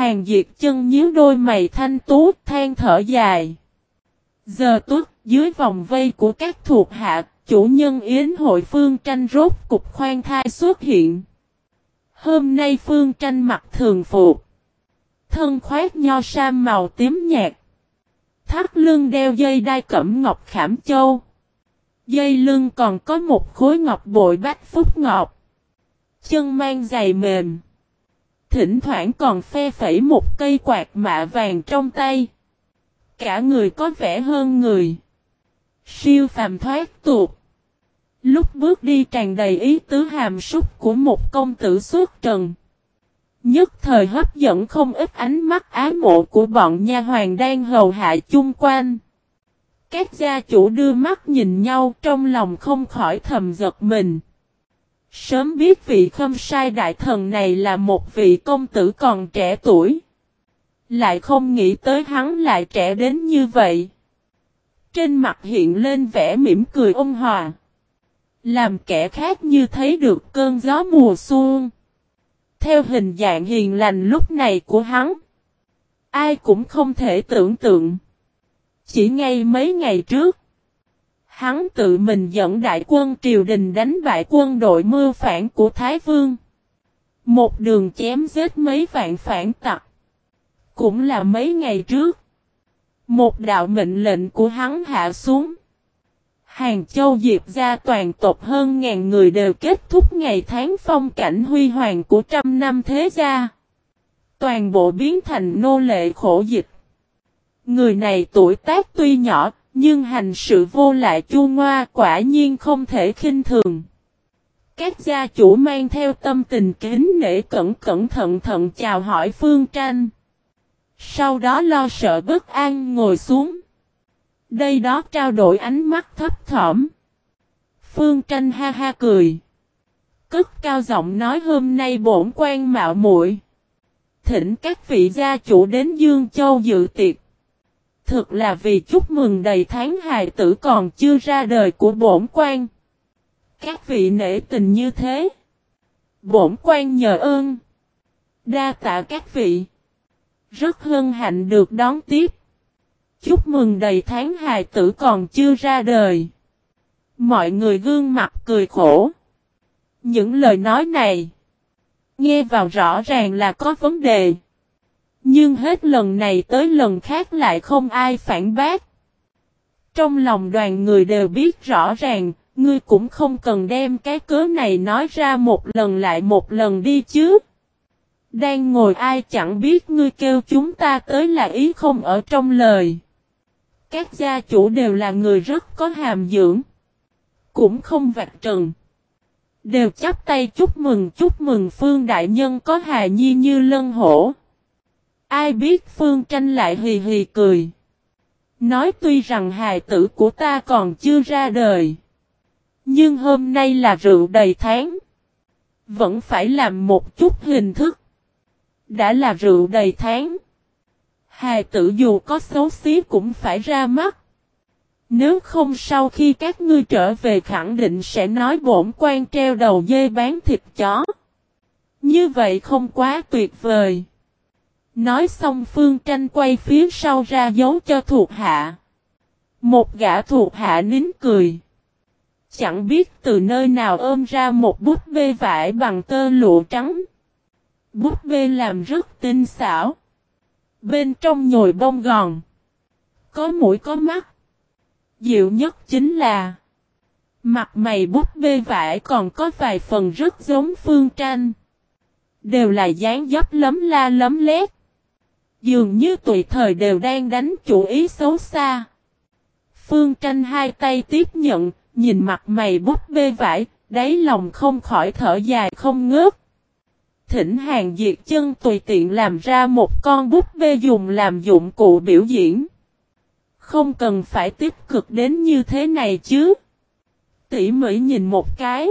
Hàng Diệt Chân nhíu đôi mày thanh tú, than thở dài. Giờ tuất, dưới vòng vây của các thuộc hạ, chủ nhân yến hội Phương Tranh rốt cục khoan thai xuất hiện. Hôm nay Phương Tranh mặc thường phục, thân khoác nho sam màu tím nhạt, thắt lưng đeo dây đai cẩm ngọc khảm châu. Dây lưng còn có một khối ngọc bội bách phúc ngọc. Chân mang giày mềm. Thỉnh thoảng còn phe phẩy một cây quạt mạ vàng trong tay. Cả người có vẻ hơn người. Siêu phàm thoát tục. Lúc bước đi tràn đầy ý tứ hàm súc của một công tử xuất trần. Nhất thời hấp dẫn không ít ánh mắt ái mộ của bọn nha hoàn đang hầu hạ chung quanh. Các gia chủ đưa mắt nhìn nhau trong lòng không khỏi thầm giật mình. Sớm biết vị Khâm Sai đại thần này là một vị công tử còn trẻ tuổi. Lại không nghĩ tới hắn lại trẻ đến như vậy. Trên mặt hiện lên vẻ mỉm cười ôn hòa. Làm kẻ khác như thấy được cơn gió mùa xuân. Theo hình dạng hiền lành lúc này của hắn, ai cũng không thể tưởng tượng. Chỉ ngay mấy ngày trước, hắn tự mình dẫn đại quân triều đình đánh bại quân đội mưu phản của Thái Vương. Một đường chém giết mấy vạn phản tặc. Cũng là mấy ngày trước, một đạo mệnh lệnh của hắn hạ xuống. Hàng Châu Diệp gia toàn tộc hơn ngàn người đều kết thúc ngày tháng phong cảnh huy hoàng của trăm năm thế gia. Toàn bộ biến thành nô lệ khổ dịch. Người này tuổi tác tuy nhỏ, nhưng hành sự vô lại chu ngoa quả nhiên không thể khinh thường. Các gia chủ mang theo tâm tình kính nể cẩn thận chào hỏi Phương Tranh. Sau đó lo sợ bất an ngồi xuống. Đây đó trao đổi ánh mắt thấp thỏm. Phương Tranh ha ha cười. Cất cao giọng nói hôm nay bổn quan mạo muội thỉnh các vị gia chủ đến Dương Châu dự tiệc. Thực là vì chúc mừng đầy tháng hài tử còn chưa ra đời của bổn quan. Các vị nể tình như thế. Bổn quan nhờ ơn. Đa tạ các vị. Rất hân hạnh được đón tiếp. Chúc mừng đầy tháng hài tử còn chưa ra đời. Mọi người gương mặt cười khổ. Những lời nói này, nghe vào rõ ràng là có vấn đề. Nhưng hết lần này tới lần khác lại không ai phản bác. Trong lòng đoàn người đều biết rõ ràng, ngươi cũng không cần đem cái cớ này nói ra một lần lại một lần đi chứ. Đang ngồi ai chẳng biết ngươi kêu chúng ta tới là ý không ở trong lời. Các gia chủ đều là người rất có hàm dưỡng. Cũng không vạch trần. Đều chắp tay chúc mừng Phương đại nhân có hài nhi như lân hổ. Ai biết Phương Tranh lại hì hì cười. Nói tuy rằng hài tử của ta còn chưa ra đời. Nhưng hôm nay là rượu đầy tháng. Vẫn phải làm một chút hình thức. Đã là rượu đầy tháng. Hài tử dù có xấu xí cũng phải ra mắt. Nếu không sau khi các ngươi trở về khẳng định sẽ nói bổn quan treo đầu dê bán thịt chó. Như vậy không quá tuyệt vời. Nói xong Phương Tranh quay phía sau ra dấu cho thuộc hạ. Một gã thuộc hạ nín cười. Chẳng biết từ nơi nào ôm ra một búp bê vải bằng tơ lụa trắng. Búp bê làm rất tinh xảo. Bên trong nhồi bông gòn. Có mũi có mắt. Dịu nhất chính là mặt mày búp bê vải còn có vài phần rất giống Phương Tranh. Đều là dáng dấp lấm la lấm lét. Dường như tùy thời đều đang đánh chủ ý xấu xa. Phương Tranh hai tay tiếp nhận, nhìn mặt mày búp bê vải, đáy lòng không khỏi thở dài không ngớt. Thỉnh Hàng Diệt Chân tùy tiện làm ra một con búp bê dùng làm dụng cụ biểu diễn. Không cần phải tích cực đến như thế này chứ. Tỉ mỉ nhìn một cái.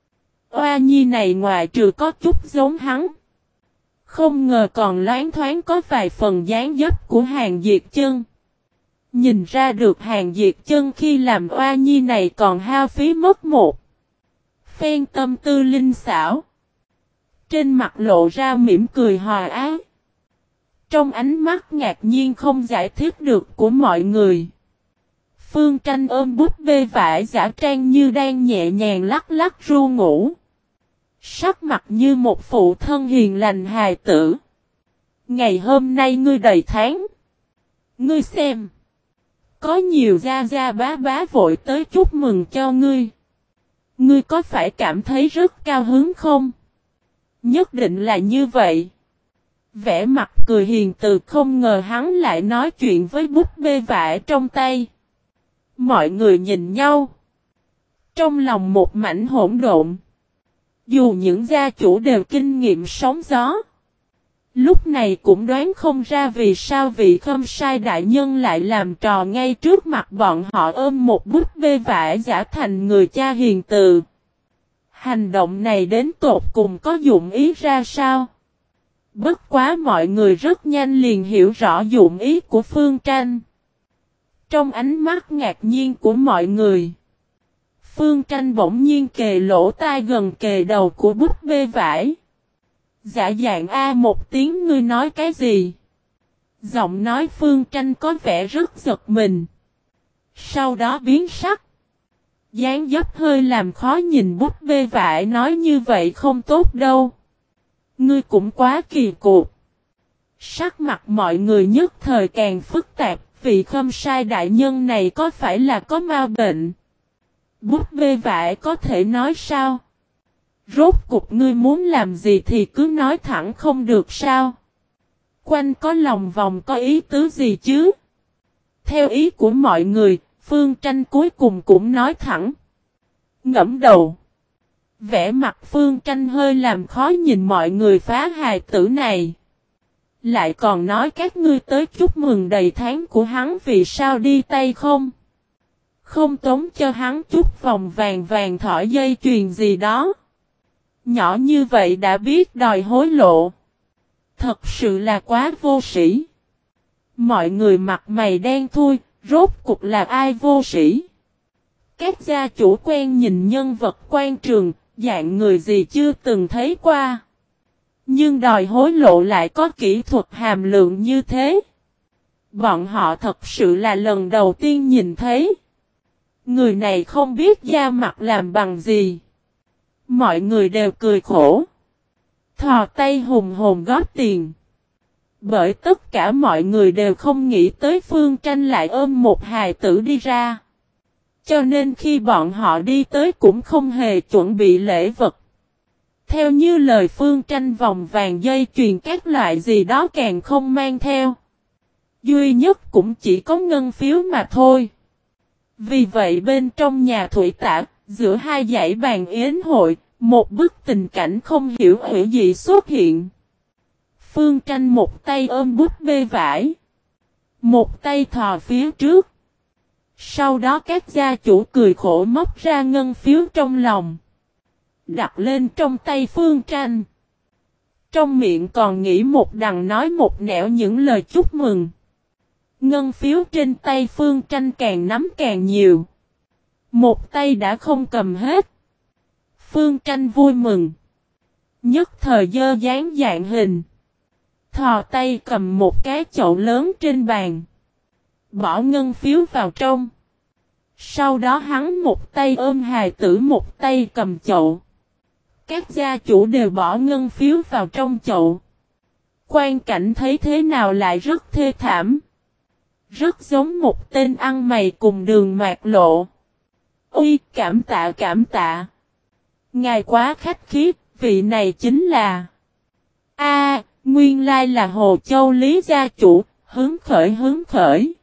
Oa nhi này ngoài trừ có chút giống hắn. Không ngờ còn loáng thoáng có vài phần dáng dấp của Hàng Diệt Chân. Nhìn ra được Hàng Diệt Chân khi làm oa nhi này còn hao phí mất một phen tâm tư linh xảo. Trên mặt lộ ra mỉm cười hòa ái. Trong ánh mắt ngạc nhiên không giải thích được của mọi người. Phương Tranh ôm búp bê vải giả trang như đang nhẹ nhàng lắc lắc ru ngủ. Sắc mặt như một phụ thân hiền lành hài tử. Ngày hôm nay ngươi đầy tháng. Ngươi xem. Có nhiều gia gia bá bá vội tới chúc mừng cho ngươi. Ngươi có phải cảm thấy rất cao hứng không? Nhất định là như vậy. Vẻ mặt cười hiền từ không ngờ hắn lại nói chuyện với búp bê vải trong tay. Mọi người nhìn nhau. Trong lòng một mảnh hỗn độn. Dù những gia chủ đều kinh nghiệm sóng gió. Lúc này cũng đoán không ra vì sao vị Khâm Sai đại nhân lại làm trò ngay trước mặt bọn họ ôm một búp bê vải giả thành người cha hiền từ. Hành động này đến tột cùng có dụng ý ra sao? Bất quá mọi người rất nhanh liền hiểu rõ dụng ý của Phương Tranh. Trong ánh mắt ngạc nhiên của mọi người, Phương Tranh bỗng nhiên kề lỗ tai gần kề đầu của búp bê vải. Giả dạng a một tiếng ngươi nói cái gì? Giọng nói Phương Tranh có vẻ rất giật mình. Sau đó biến sắc. Dáng dấp hơi làm khó nhìn búp bê vải nói như vậy không tốt đâu. Ngươi cũng quá kỳ cục. Sắc mặt mọi người nhất thời càng phức tạp. Vị Khâm Sai đại nhân này có phải là có ma bệnh? Búp bê vải có thể nói sao? Rốt cục ngươi muốn làm gì thì cứ nói thẳng không được sao? Quanh có lòng vòng có ý tứ gì chứ? Theo ý của mọi người, Phương Tranh cuối cùng cũng nói thẳng. Ngẫm đầu. Vẻ mặt Phương Tranh hơi làm khó nhìn mọi người phá hài tử này. Lại còn nói các ngươi tới chúc mừng đầy tháng của hắn vì sao đi tay không? Không tống cho hắn chút vòng vàng vàng thỏi dây chuyền gì đó. Nhỏ như vậy đã biết đòi hối lộ. Thật sự là quá vô sĩ. Mọi người mặt mày đen thui, rốt cục là ai vô sĩ? Các gia chủ quen nhìn nhân vật quan trường, dạng người gì chưa từng thấy qua. Nhưng đòi hối lộ lại có kỹ thuật hàm lượng như thế. Bọn họ thật sự là lần đầu tiên nhìn thấy. Người này không biết da mặt làm bằng gì. Mọi người đều cười khổ. Thò tay hùng hồn góp tiền. Bởi tất cả mọi người đều không nghĩ tới Phương Tranh lại ôm một hài tử đi ra. Cho nên khi bọn họ đi tới cũng không hề chuẩn bị lễ vật. Theo như lời Phương Tranh vòng vàng dây chuyền các loại gì đó càng không mang theo. Duy nhất cũng chỉ có ngân phiếu mà thôi. Vì vậy bên trong nhà thủy tạ, giữa hai dãy bàn yến hội, một bức tình cảnh không hiểu hữu gì xuất hiện. Phương Tranh một tay ôm búp bê vải. Một tay thò phía trước. Sau đó các gia chủ cười khổ móc ra ngân phiếu trong lòng. Đặt lên trong tay Phương Tranh. Trong miệng còn nghĩ một đằng nói một nẻo những lời chúc mừng. Ngân phiếu trên tay Phương Tranh càng nắm càng nhiều. Một tay đã không cầm hết. Phương Tranh vui mừng. Nhất thời dơ dáng dạng hình. Thò tay cầm một cái chậu lớn trên bàn. Bỏ ngân phiếu vào trong. Sau đó hắn một tay ôm hài tử một tay cầm chậu. Các gia chủ đều bỏ ngân phiếu vào trong chậu. Quan cảnh thấy thế nào lại rất thê thảm. Rất giống một tên ăn mày cùng Đường Mạt Lộ. Ôi cảm tạ cảm tạ. Ngài quá khách khí, vị này chính là... nguyên lai là Hồ Châu Lý gia chủ, hứng khởi.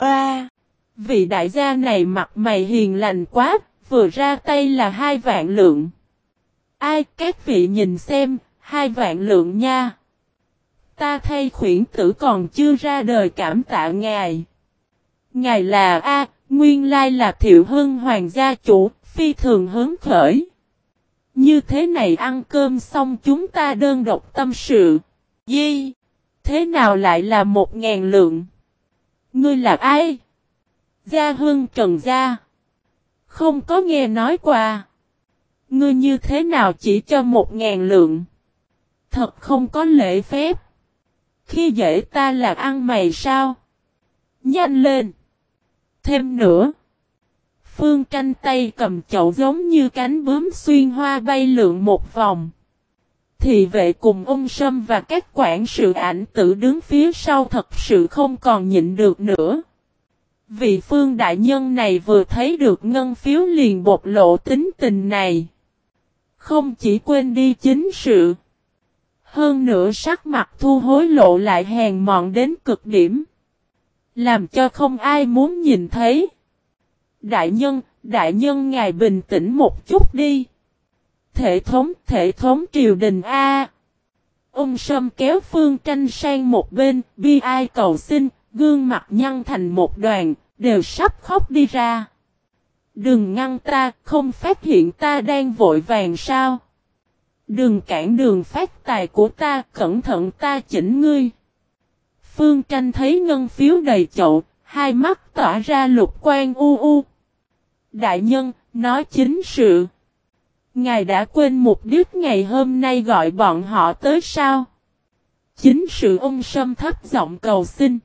Vị đại gia này mặt mày hiền lành quá, vừa ra tay là 2 vạn lượng. Các vị nhìn xem, 2 vạn lượng nha. Ta thay khuyển tử còn chưa ra đời cảm tạ ngài. Ngài là nguyên lai là Thiệu Hưng Hoàng gia chủ, phi thường hứng khởi. Như thế này ăn cơm xong chúng ta đơn độc tâm sự. Gì? Thế nào lại là 1.000 lượng? Ngươi là ai? Gia Hưng Trần gia. Không có nghe nói qua. Ngươi như thế nào chỉ cho 1.000 lượng? Thật không có lễ phép. Khi dễ ta là ăn mày sao? Nhanh lên! Thêm nữa! Phương Tranh tay cầm chậu giống như cánh bướm xuyên hoa bay lượn một vòng. Thị vệ cùng ung sâm và các quản sự ảnh tử đứng phía sau thật sự không còn nhịn được nữa. Vị Phương đại nhân này vừa thấy được ngân phiếu liền bộc lộ tính tình này. Không chỉ quên đi chính sự. Hơn nữa sắc mặt thu hối lộ lại hèn mọn đến cực điểm. Làm cho không ai muốn nhìn thấy. Đại nhân ngài bình tĩnh một chút đi. Thể thống triều đình A. Ung Sâm kéo Phương Tranh sang một bên, bi ai cầu xin, gương mặt nhăn thành một đoàn, đều sắp khóc đi ra. Đừng ngăn ta, không phát hiện ta đang vội vàng sao? Đừng cản đường phát tài của ta, cẩn thận ta chỉnh ngươi. Phương Tranh thấy ngân phiếu đầy chậu, hai mắt tỏa ra lục quang u u. Đại nhân, nói chính sự. Ngài đã quên mục đích ngày hôm nay gọi bọn họ tới sao? Chính sự Ung Sâm thấp giọng cầu xin.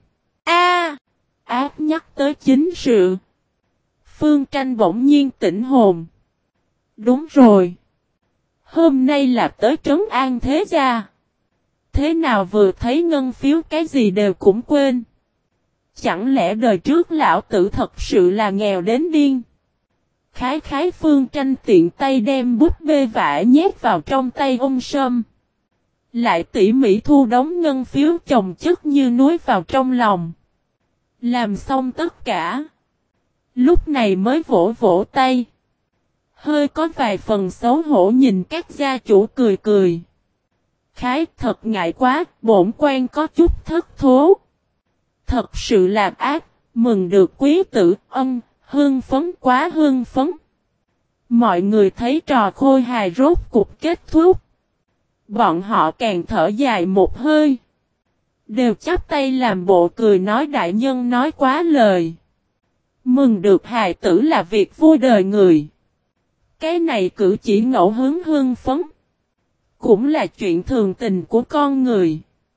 Ác nhắc tới chính sự. Phương Tranh bỗng nhiên tỉnh hồn. Đúng rồi. Hôm nay là tới trấn an thế gia. Thế nào vừa thấy ngân phiếu cái gì đều cũng quên. Chẳng lẽ đời trước lão tử thật sự là nghèo đến điên. Khái Phương Tranh tiện tay đem bút bê vải nhét vào trong tay Ung Sâm. Lại tỉ mỉ thu đống ngân phiếu chồng chất như núi vào trong lòng. Làm xong tất cả. Lúc này mới vỗ vỗ tay. Hơi có vài phần xấu hổ nhìn các gia chủ cười cười. Khái thật ngại quá, bổn quan có chút thất thố. Thật sự là ác, mừng được quý tử, hưng phấn quá hưng phấn. Mọi người thấy trò khôi hài rốt cục kết thúc. Bọn họ càng thở dài một hơi. Đều chắp tay làm bộ cười nói đại nhân nói quá lời. Mừng được hài tử là việc vui đời người. Cái này cử chỉ ngẫu hứng hưng phấn. Cũng là chuyện thường tình của con người.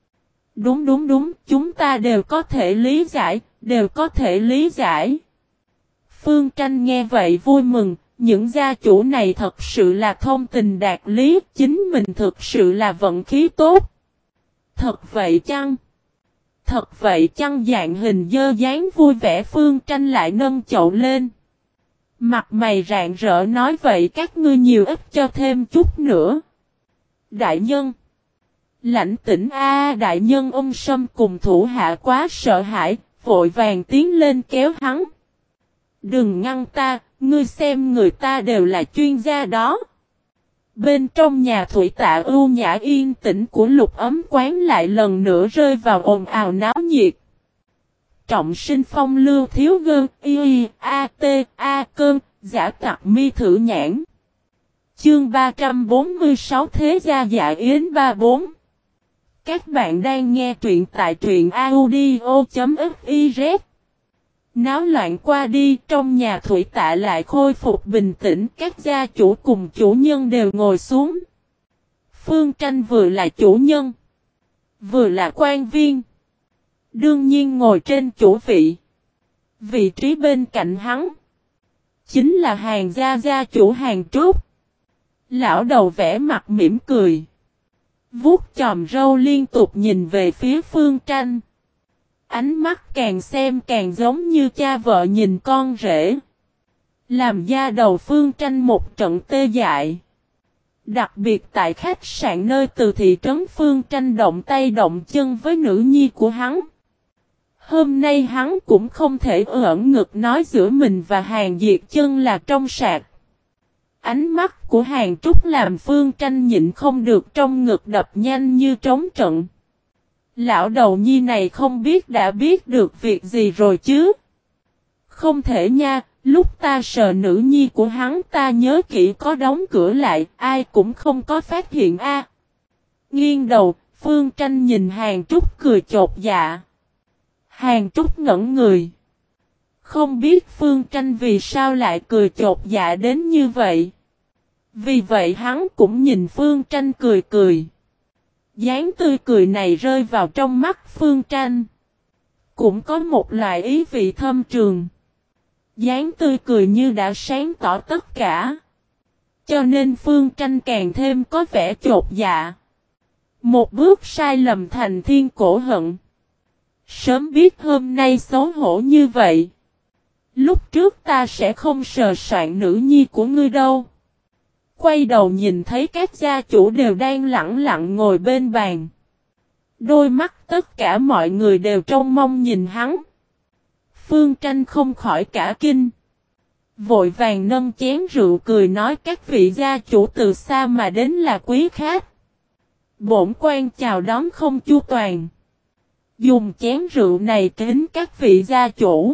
Đúng, chúng ta đều có thể lý giải. Phương Tranh nghe vậy vui mừng, những gia chủ này thật sự là thông tình đạt lý, chính mình thực sự là vận khí tốt. Thật vậy chăng dạng hình dơ dáng vui vẻ Phương Tranh lại nâng chậu lên. Mặt mày rạng rỡ nói vậy các ngươi nhiều ít cho thêm chút nữa. Đại nhân. Lãnh tĩnh đại nhân Ung Sâm cùng thủ hạ quá sợ hãi, vội vàng tiến lên kéo hắn. Đừng ngăn ta, ngươi xem người ta đều là chuyên gia đó. Bên trong nhà thủy tạ ưu nhã yên tĩnh của Lục Ấm quán lại lần nữa rơi vào ồn ào náo nhiệt. Trọng sinh phong lưu thiếu gơn, cơn, giả tặc mi thử nhãn. Chương 346 Thế gia dạ yến 34. Các bạn đang nghe truyện tại truyện audio.fiz. Náo loạn qua đi, trong nhà thủy tạ lại khôi phục bình tĩnh, các gia chủ cùng chủ nhân đều ngồi xuống. Phương Tranh vừa là chủ nhân, vừa là quan viên. Đương nhiên ngồi trên chủ vị. Vị trí bên cạnh hắn chính là Hàn gia chủ Hàn Trúc. Lão đầu vẽ mặt mỉm cười, vuốt chòm râu liên tục nhìn về phía Phương Tranh. Ánh mắt càng xem càng giống như cha vợ nhìn con rể. Làm da đầu Phương Tranh một trận tê dại. Đặc biệt tại khách sạn nơi từ thị trấn Phương Tranh động tay động chân với nữ nhi của hắn. Hôm nay hắn cũng không thể ẩn ngực nói giữa mình và Hàn Diệt Chân là trong sạch. Ánh mắt của Hàn Trúc làm Phương Tranh nhịn không được trong ngực đập nhanh như trống trận. Lão đầu nhi này không biết đã biết được việc gì rồi chứ. Không thể nha, lúc ta sờ nữ nhi của hắn ta nhớ kỹ có đóng cửa lại, ai cũng không có phát hiện a. Nghiêng đầu, Phương Tranh nhìn Hàn Trúc cười chột dạ. Hàn Trúc ngẩn người. Không biết Phương Tranh vì sao lại cười chột dạ đến như vậy. Vì vậy hắn cũng nhìn Phương Tranh cười cười. Dáng tươi cười này rơi vào trong mắt Phương Tranh. Cũng có một loại ý vị thâm trường. Dáng tươi cười như đã sáng tỏ tất cả. Cho nên Phương Tranh càng thêm có vẻ chột dạ. Một bước sai lầm thành thiên cổ hận. Sớm biết hôm nay xấu hổ như vậy. Lúc trước ta sẽ không sờ soạn nữ nhi của ngươi đâu. Quay đầu nhìn thấy các gia chủ đều đang lặng lặng ngồi bên bàn. Đôi mắt tất cả mọi người đều trông mong nhìn hắn. Phương Tranh không khỏi cả kinh. Vội vàng nâng chén rượu cười nói các vị gia chủ từ xa mà đến là quý khách. Bổn quan chào đón không chu toàn. Dùng chén rượu này kính các vị gia chủ.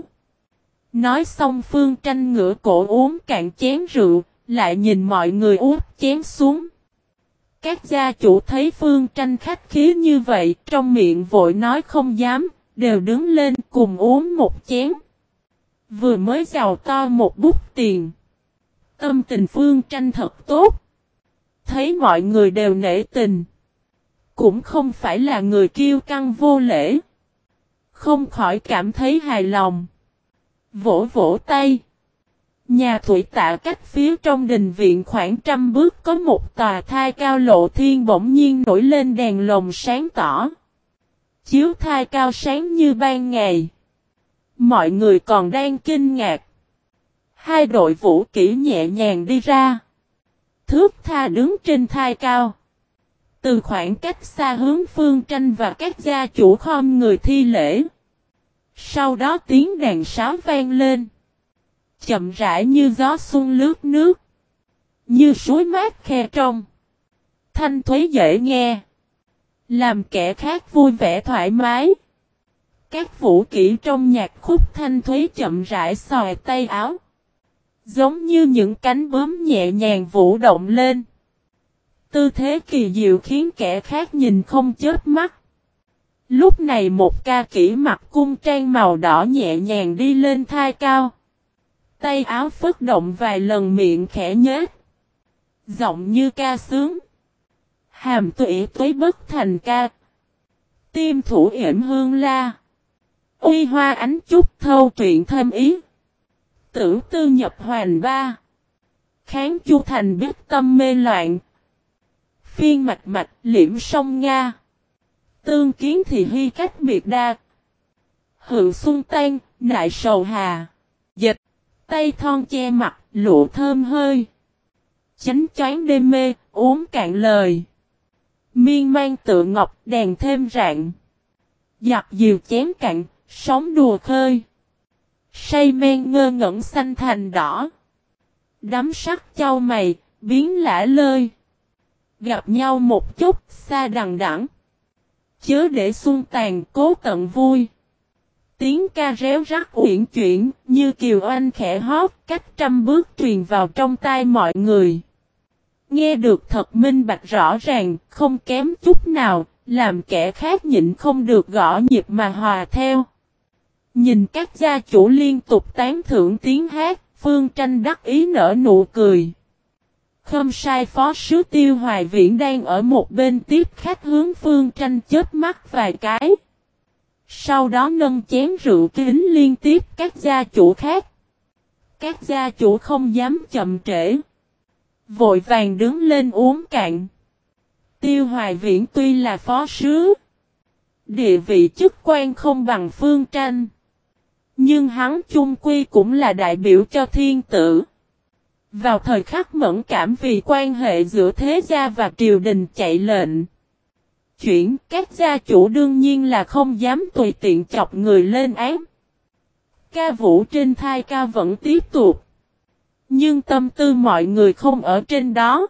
Nói xong Phương Tranh ngửa cổ uống cạn chén rượu, lại nhìn mọi người uống chén xuống. Các gia chủ thấy Phương Tranh khách khí như vậy, trong miệng vội nói không dám, đều đứng lên cùng uống một chén. Vừa mới giàu to một bút tiền. Tâm tình Phương Tranh thật tốt. Thấy mọi người đều nể tình. Cũng không phải là người kiêu căng vô lễ. Không khỏi cảm thấy hài lòng. Vỗ vỗ tay. Nhà thủy tạ cách phía trong đình viện khoảng 100 bước có một tòa thai cao lộ thiên bỗng nhiên nổi lên đèn lồng sáng tỏ. Chiếu thai cao sáng như ban ngày. Mọi người còn đang kinh ngạc. Hai đội vũ kỹ nhẹ nhàng đi ra. Thước tha đứng trên thai cao. Từ khoảng cách xa hướng Phương Tranh và các gia chủ khom người thi lễ. Sau đó tiếng đàn sáo vang lên. Chậm rãi như gió xuân lướt nước. Như suối mát khe trong. Thanh thuế dễ nghe. Làm kẻ khác vui vẻ thoải mái. Các vũ kỹ trong nhạc khúc thanh thuế chậm rãi xòe tay áo. Giống như những cánh bướm nhẹ nhàng vũ động lên. Tư thế kỳ diệu khiến kẻ khác nhìn không chớp mắt. Lúc này một ca kỹ mặc cung trang màu đỏ nhẹ nhàng đi lên thai cao. Tay áo phất động vài lần miệng khẽ nhếch. Giọng như ca sướng. Hàm tủy tuế bất thành ca. Tim thủ yểm hương la. Uy hoa ánh trúc thâu truyện thêm ý. Tử tư nhập hoàn ba. Kháng chu thành biết tâm mê loạn. Phiên mạch mạch liễm sông Nga. Tương kiến thì hy cách biệt đa. Hữu xuân tan, nại sầu hà. Dịch. Tay thon che mặt, lụa thơm hơi. Chánh choáng đêm mê, uống cạn lời. Miên man tự ngọc, đèn thêm rạng. Giặt diều chén cạn, sóng đùa khơi. Say men ngơ ngẩn xanh thành đỏ. Đắm sắc châu mày, biến lả lơi. Gặp nhau một chút, xa đằng đẵng. Chớ để xuân tàn, cố tận vui. Tiếng ca réo rắt uyển chuyển, như kiều oanh khẽ hót, cách 100 bước truyền vào trong tai mọi người. Nghe được thật minh bạch rõ ràng, không kém chút nào, làm kẻ khác nhịn không được gõ nhịp mà hòa theo. Nhìn các gia chủ liên tục tán thưởng tiếng hát, Phương Tranh đắc ý nở nụ cười. Không sai phó sứ Tiêu Hoài Viễn đang ở một bên tiếp khách hướng Phương Tranh chớp mắt vài cái. Sau đó nâng chén rượu kính liên tiếp các gia chủ khác. Các gia chủ không dám chậm trễ. Vội vàng đứng lên uống cạn. Tiêu Hoài Viễn tuy là phó sứ. Địa vị chức quan không bằng Phương Tranh. Nhưng hắn chung quy cũng là đại biểu cho thiên tử. Vào thời khắc mẫn cảm vì quan hệ giữa thế gia và triều đình chạy lệnh. Chuyển các gia chủ đương nhiên là không dám tùy tiện chọc người lên án. Ca vũ trên thai ca vẫn tiếp tục. Nhưng tâm tư mọi người không ở trên đó.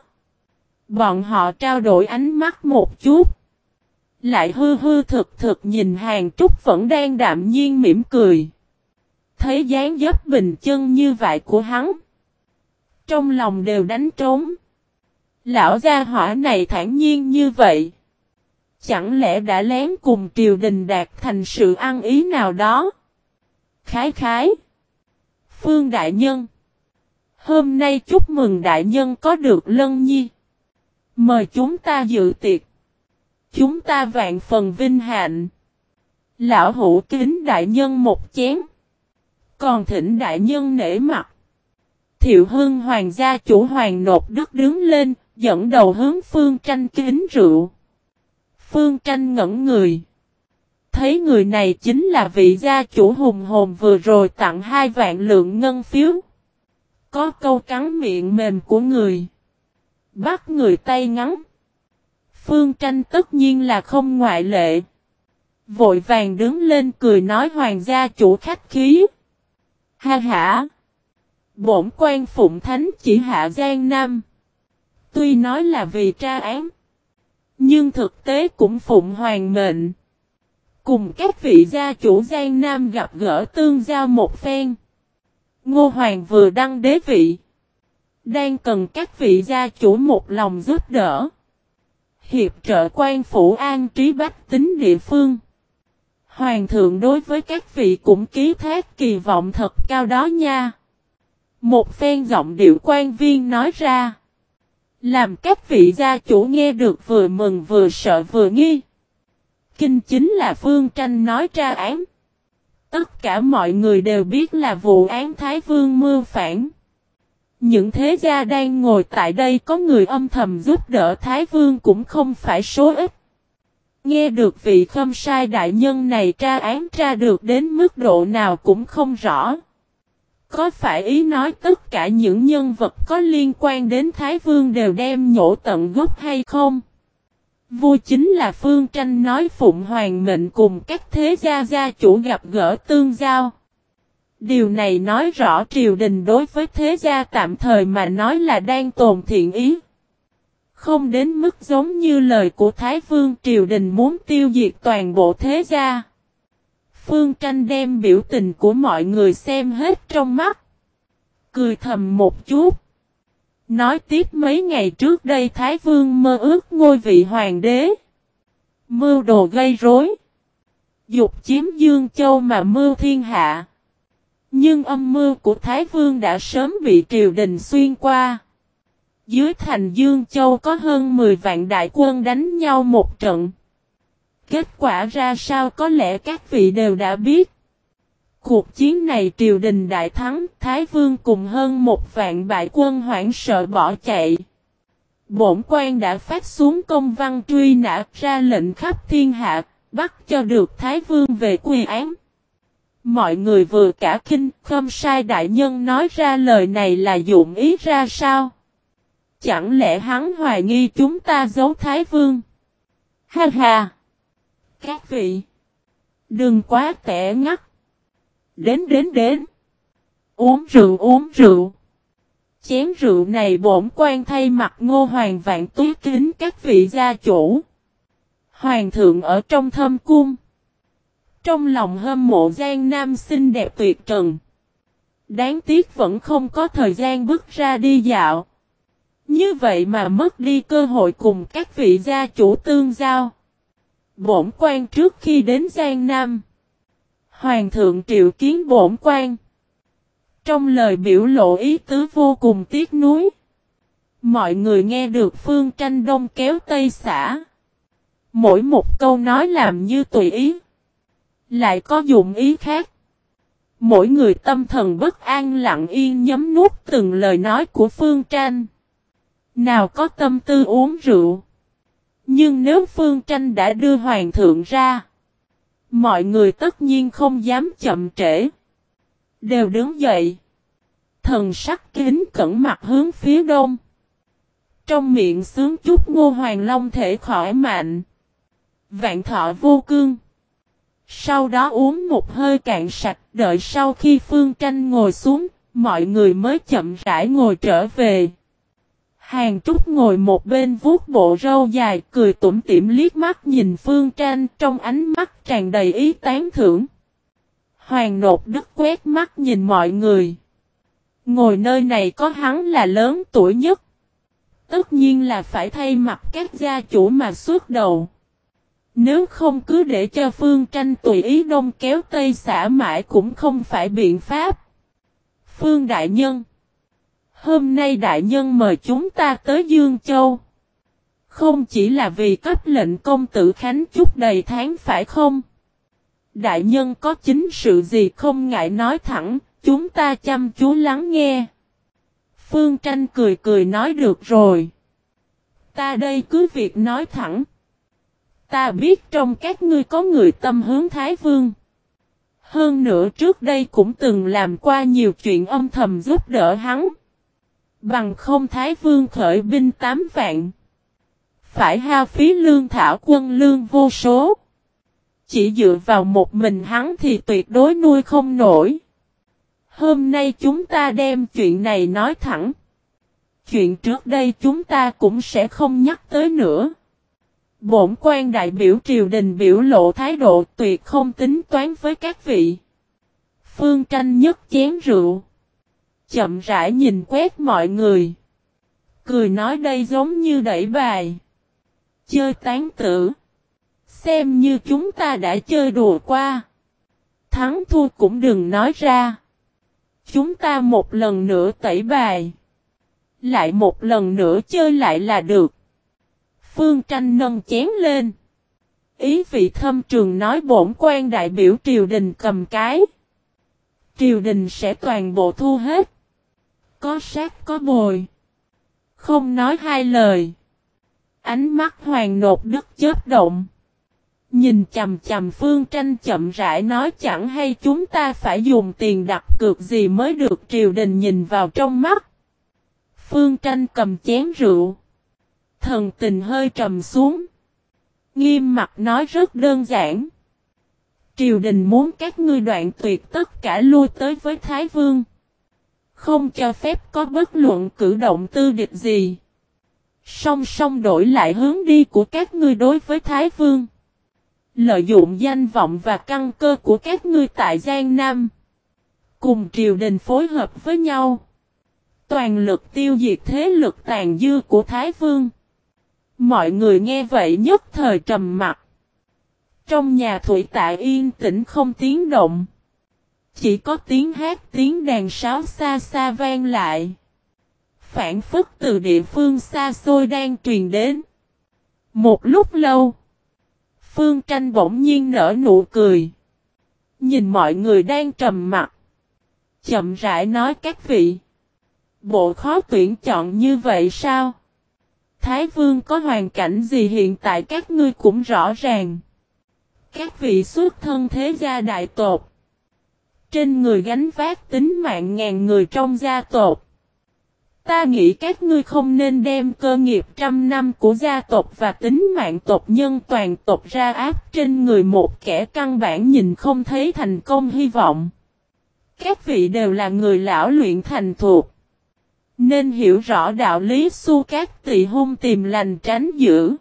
Bọn họ trao đổi ánh mắt một chút. Lại hư hư thực thực nhìn Hàng Trúc vẫn đang đạm nhiên mỉm cười. Thấy dáng dấp bình chân như vậy của hắn. Trong lòng đều đánh trống. Lão gia hỏa này thản nhiên như vậy. Chẳng lẽ đã lén cùng triều đình đạt thành sự ăn ý nào đó? Khái khái. Phương đại nhân. Hôm nay chúc mừng đại nhân có được lân nhi. Mời chúng ta dự tiệc. chúng ta vạn phần vinh hạnh. Lão hữu kính đại nhân một chén. Còn thỉnh đại nhân nể mặt. Thiệu Hưng Hoàng gia chủ Hoàng Nột Đức đứng lên, dẫn đầu hướng Phương Tranh kính rượu. Phương Tranh ngẩn người. Thấy người này chính là vị gia chủ hùng hồn vừa rồi tặng 2 vạn lượng ngân phiếu. Có câu cắn miệng mềm của người. Bắt người tay ngắn. Phương Tranh tất nhiên là không ngoại lệ. Vội vàng đứng lên cười nói hoàng gia chủ khách khí. Ha hả. Bổn quan phụng thánh chỉ hạ Giang Nam. Tuy nói là vì tra án. Nhưng thực tế cũng phụng hoàng mệnh. Cùng các vị gia chủ Giang Nam gặp gỡ tương giao một phen. Ngô Hoàng vừa đăng đế vị. Đang cần các vị gia chủ một lòng giúp đỡ. Hiệp trợ quan phủ an trí bách tính địa phương. Hoàng thượng đối với các vị cũng ký thác kỳ vọng thật cao đó nha. Một phen giọng điệu quan viên nói ra. Làm các vị gia chủ nghe được vừa mừng vừa sợ vừa nghi. Kinh chính là Phương Tranh nói tra án. Tất cả mọi người đều biết là vụ án Thái Vương mưu phản. Những thế gia đang ngồi tại đây có người âm thầm giúp đỡ Thái Vương cũng không phải số ít. Nghe được vị khâm sai đại nhân này tra án tra được đến mức độ nào cũng không rõ. Có phải ý nói tất cả những nhân vật có liên quan đến Thái Vương đều đem nhổ tận gốc hay không? Vua chính là Phương Tranh nói phụng hoàng mệnh cùng các thế gia gia chủ gặp gỡ tương giao. Điều này nói rõ triều đình đối với thế gia tạm thời mà nói là đang tồn thiện ý. Không đến mức giống như lời của Thái Vương triều đình muốn tiêu diệt toàn bộ thế gia. Phương Tranh đem biểu tình của mọi người xem hết trong mắt. Cười thầm một chút. Nói tiếp mấy ngày trước đây Thái Vương mơ ước ngôi vị hoàng đế. Mưu đồ gây rối. Dục chiếm Dương Châu mà mưu thiên hạ. Nhưng âm mưu của Thái Vương đã sớm bị triều đình xuyên qua. Dưới thành Dương Châu có hơn 10 vạn đại quân đánh nhau một trận. Kết quả ra sao có lẽ các vị đều đã biết. Cuộc chiến này triều đình đại thắng, Thái Vương cùng hơn 1 vạn bại quân hoảng sợ bỏ chạy. Bổn quan đã phát xuống công văn truy nã ra lệnh khắp thiên hạ, bắt cho được Thái Vương về quy án. Mọi người vừa cả kinh, khâm sai đại nhân nói ra lời này là dụng ý ra sao? Chẳng lẽ hắn hoài nghi chúng ta giấu Thái Vương? Ha ha! Các vị! Đừng quá tẻ ngắt! Đến! Uống rượu! Chén rượu này bổn quan thay mặt Ngô Hoàng vạn túi kính các vị gia chủ. Hoàng thượng ở trong thâm cung. Trong lòng hâm mộ Giang Nam xinh đẹp tuyệt trần. Đáng tiếc vẫn không có thời gian bước ra đi dạo. Như vậy mà mất đi cơ hội cùng các vị gia chủ tương giao. Bổn quan trước khi đến Giang Nam. Hoàng thượng triệu kiến bổn quan. Trong lời biểu lộ ý tứ vô cùng tiếc nuối. Mọi người nghe được Phương Tranh đông kéo tây xả. Mỗi một câu nói làm như tùy ý. Lại có dụng ý khác. Mỗi người tâm thần bất an lặng yên nhấm nuốt từng lời nói của Phương Tranh. Nào có tâm tư uống rượu. Nhưng nếu Phương Tranh đã đưa hoàng thượng ra. Mọi người tất nhiên không dám chậm trễ. Đều đứng dậy. Thần sắc kính cẩn mặt hướng phía đông. Trong miệng sướng chúc Ngô Hoàng Long thể khỏi mạnh. Vạn thọ vô cương. Sau đó uống một hơi cạn sạch. Đợi sau khi Phương Tranh ngồi xuống. Mọi người mới chậm rãi ngồi trở về. Hàng Trúc ngồi một bên vuốt bộ râu dài. Cười tủm tỉm liếc mắt nhìn Phương Tranh. Trong ánh mắt tràn đầy ý tán thưởng. Hoàng Nột Đức quét mắt nhìn mọi người. Ngồi nơi này có hắn là lớn tuổi nhất. Tất nhiên là phải thay mặt các gia chủ mà xuất đầu. Nếu không cứ để cho Phương Tranh tùy ý đông kéo tây xả mãi cũng không phải biện pháp. Phương Đại Nhân. Hôm nay Đại Nhân mời chúng ta tới Dương Châu. Không chỉ là vì cấp lệnh công tử Khánh chúc đầy tháng phải không? Đại nhân có chính sự gì không ngại nói thẳng, chúng ta chăm chú lắng nghe. Phương Tranh cười cười nói được rồi. Ta đây cứ việc nói thẳng. Ta biết trong các ngươi có người tâm hướng Thái Vương. Hơn nữa trước đây cũng từng làm qua nhiều chuyện âm thầm giúp đỡ hắn. Bằng không Thái Vương khởi binh 8 vạn. Phải hao phí lương thảo quân lương vô số. Chỉ dựa vào một mình hắn thì tuyệt đối nuôi không nổi. Hôm nay chúng ta đem chuyện này nói thẳng. Chuyện trước đây chúng ta cũng sẽ không nhắc tới nữa. Bổn quan đại biểu triều đình biểu lộ thái độ tuyệt không tính toán với các vị. Phương Tranh nhấc chén rượu. Chậm rãi nhìn quét mọi người. Cười nói đây giống như đẩy bài. Chơi tán tử. Xem như chúng ta đã chơi đùa qua. Thắng thua cũng đừng nói ra. Chúng ta một lần nữa tẩy bài. Lại một lần nữa chơi lại là được. Phương Tranh nâng chén lên. Ý vị thâm trường nói bổn quan đại biểu triều đình cầm cái. Triều đình sẽ toàn bộ thu hết. Có sát có bồi. Không nói hai lời. Ánh mắt Hoàng Nột Đức chớp động. Nhìn chầm chầm Phương Tranh chậm rãi nói chẳng hay chúng ta phải dùng tiền đặt cược gì mới được triều đình nhìn vào trong mắt. Phương Tranh cầm chén rượu. Thần tình hơi trầm xuống. Nghiêm mặt nói rất đơn giản. Triều đình muốn các ngươi đoạn tuyệt tất cả lui tới với Thái Vương. Không cho phép có bất luận cử động tư địch gì. Song song đổi lại hướng đi của các ngươi đối với Thái Vương. Lợi dụng danh vọng và căn cơ của các ngươi tại Giang Nam. Cùng triều đình phối hợp với nhau. Toàn lực tiêu diệt thế lực tàn dư của Thái Vương. Mọi người nghe vậy nhất thời trầm mặt. Trong nhà Thủy Tạ yên tĩnh không tiếng động. Chỉ có tiếng hát tiếng đàn sáo xa xa vang lại. Phản phất từ địa phương xa xôi đang truyền đến. Một lúc lâu. Phương Tranh bỗng nhiên nở nụ cười. Nhìn mọi người đang trầm mặt. Chậm rãi nói các vị. Bộ khó tuyển chọn như vậy sao? Thái Vương có hoàn cảnh gì hiện tại các ngươi cũng rõ ràng. Các vị xuất thân thế gia đại tộc. Trên người gánh vác tính mạng ngàn người trong gia tộc. Ta nghĩ các ngươi không nên đem cơ nghiệp trăm năm của gia tộc và tính mạng tộc nhân toàn tộc ra áp trên người một kẻ căn bản nhìn không thấy thành công hy vọng. Các vị đều là người lão luyện thành thuộc. Nên hiểu rõ đạo lý xu các tỳ hung tìm lành tránh dữ.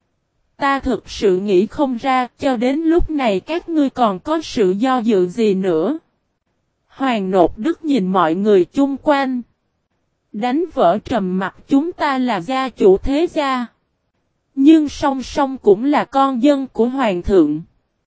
Ta thực sự nghĩ không ra cho đến lúc này các ngươi còn có sự do dự gì nữa. Hoàng Nột Đức nhìn mọi người chung quanh. Đánh vỡ trầm mặc chúng ta là gia chủ thế gia. Nhưng song song cũng là con dân của Hoàng thượng.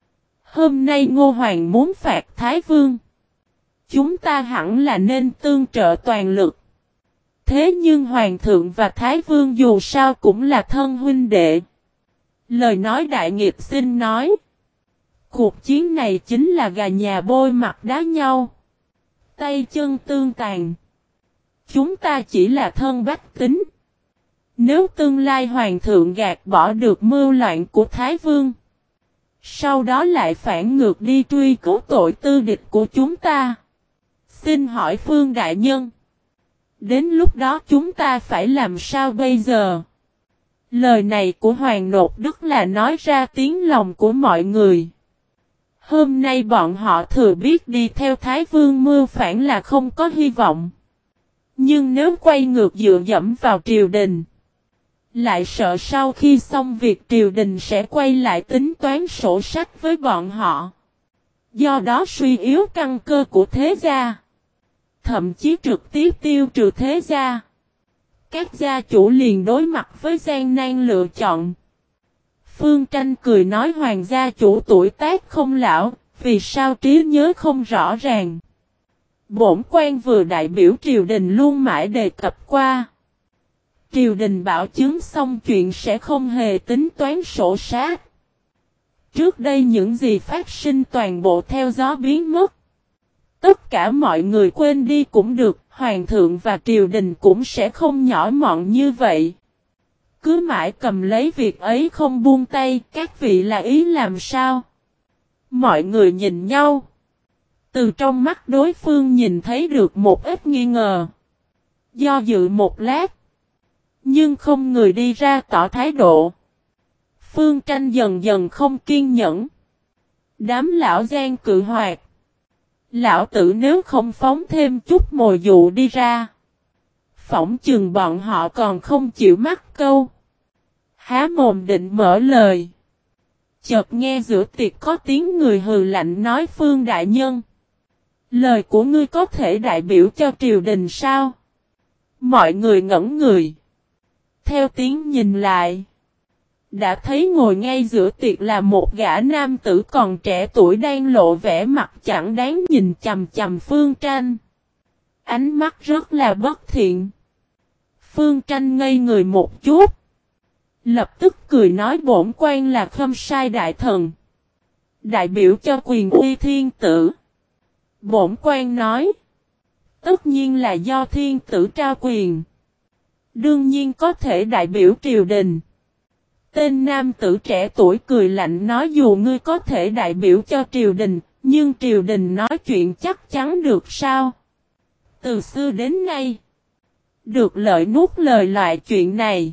Hôm nay Ngô Hoàng muốn phạt Thái Vương. Chúng ta hẳn là nên tương trợ toàn lực. Thế nhưng Hoàng thượng và Thái Vương dù sao cũng là thân huynh đệ. Lời nói đại nghiệp xin nói. Cuộc chiến này chính là gà nhà bôi mặt đá nhau. Tay chân tương tàn. Chúng ta chỉ là thân bách tính. Nếu tương lai Hoàng thượng gạt bỏ được mưu loạn của Thái Vương. Sau đó lại phản ngược đi truy cứu tội tư địch của chúng ta. Xin hỏi Phương Đại Nhân. Đến lúc đó chúng ta phải làm sao bây giờ? Lời này của Hoàng Nột Đức là nói ra tiếng lòng của mọi người. Hôm nay bọn họ thừa biết đi theo Thái Vương mưu phản là không có hy vọng. Nhưng nếu quay ngược dựa dẫm vào triều đình, lại sợ sau khi xong việc triều đình sẽ quay lại tính toán sổ sách với bọn họ. Do đó suy yếu căn cơ của thế gia. Thậm chí trực tiếp tiêu trừ thế gia. Các gia chủ liền đối mặt với gian nan lựa chọn. Phương Tranh cười nói hoàng gia chủ tuổi tác không lão, vì sao trí nhớ không rõ ràng. Bổn quan vừa đại biểu triều đình luôn mãi đề cập qua. Triều đình bảo chứng xong chuyện sẽ không hề tính toán sổ sát. Trước đây những gì phát sinh toàn bộ theo gió biến mất. Tất cả mọi người quên đi cũng được, hoàng thượng và triều đình cũng sẽ không nhỏ mọn như vậy. Cứ mãi cầm lấy việc ấy không buông tay, các vị là ý làm sao? Mọi người nhìn nhau. Từ trong mắt đối phương nhìn thấy được một ít nghi ngờ. Do dự một lát. Nhưng không người đi ra tỏ thái độ. Phương Tranh dần dần không kiên nhẫn. Đám lão gian cự hoạt. Lão tử nếu không phóng thêm chút mồi dụ đi ra. Phỏng chừng bọn họ còn không chịu mắc câu. Há mồm định mở lời. Chợt nghe giữa tiệc có tiếng người hừ lạnh nói Phương đại nhân. Lời của ngươi có thể đại biểu cho triều đình sao? Mọi người ngẩn người. Theo tiếng nhìn lại. Đã thấy ngồi ngay giữa tiệc là một gã nam tử còn trẻ tuổi đang lộ vẻ mặt chẳng đáng nhìn chằm chằm Phương Tranh. Ánh mắt rất là bất thiện. Phương Tranh ngây người một chút. Lập tức cười nói bổn quan là Khâm Sai đại thần. Đại biểu cho quyền uy thiên tử. Bổn quan nói. Tất nhiên là do thiên tử trao quyền. Đương nhiên có thể đại biểu triều đình. Tên nam tử trẻ tuổi cười lạnh nói dù ngươi có thể đại biểu cho triều đình, nhưng triều đình nói chuyện chắc chắn được sao? Từ xưa đến nay, được lợi nuốt lời loại chuyện này.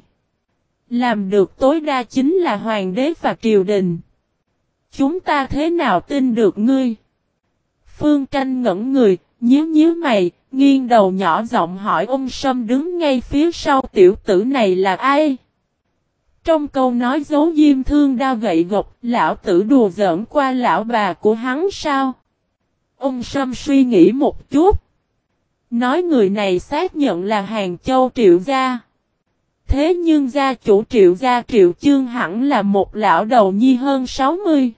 Làm được tối đa chính là hoàng đế và triều đình. Chúng ta thế nào tin được ngươi? Phương Tranh ngẩn người, nhíu mày, nghiêng đầu nhỏ giọng hỏi Ung Sâm đứng ngay phía sau tiểu tử này là ai? Trong câu nói giấu diêm thương đao gậy gộc, lão tử đùa giỡn qua lão bà của hắn sao? Ung Sâm suy nghĩ một chút. Nói người này xác nhận là Hàng Châu Triệu gia. Thế nhưng gia chủ Triệu gia Triệu Chương hẳn là một lão đầu nhi hơn 60.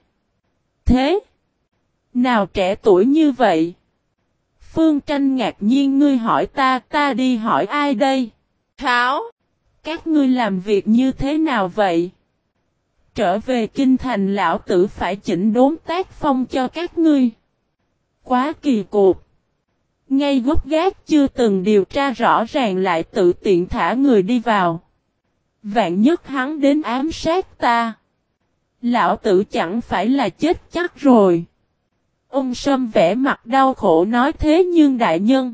Thế nào trẻ tuổi như vậy? Phương Tranh ngạc nhiên ngươi hỏi ta đi hỏi ai đây? Tháo! Các ngươi làm việc như thế nào vậy? Trở về kinh thành lão tử phải chỉnh đốn tác phong cho các ngươi. Quá kỳ cục. Ngay gốc gác chưa từng điều tra rõ ràng lại tự tiện thả người đi vào. Vạn nhất hắn đến ám sát ta. Lão tử chẳng phải là chết chắc rồi. Ung Sâm vẽ mặt đau khổ nói thế nhưng đại nhân.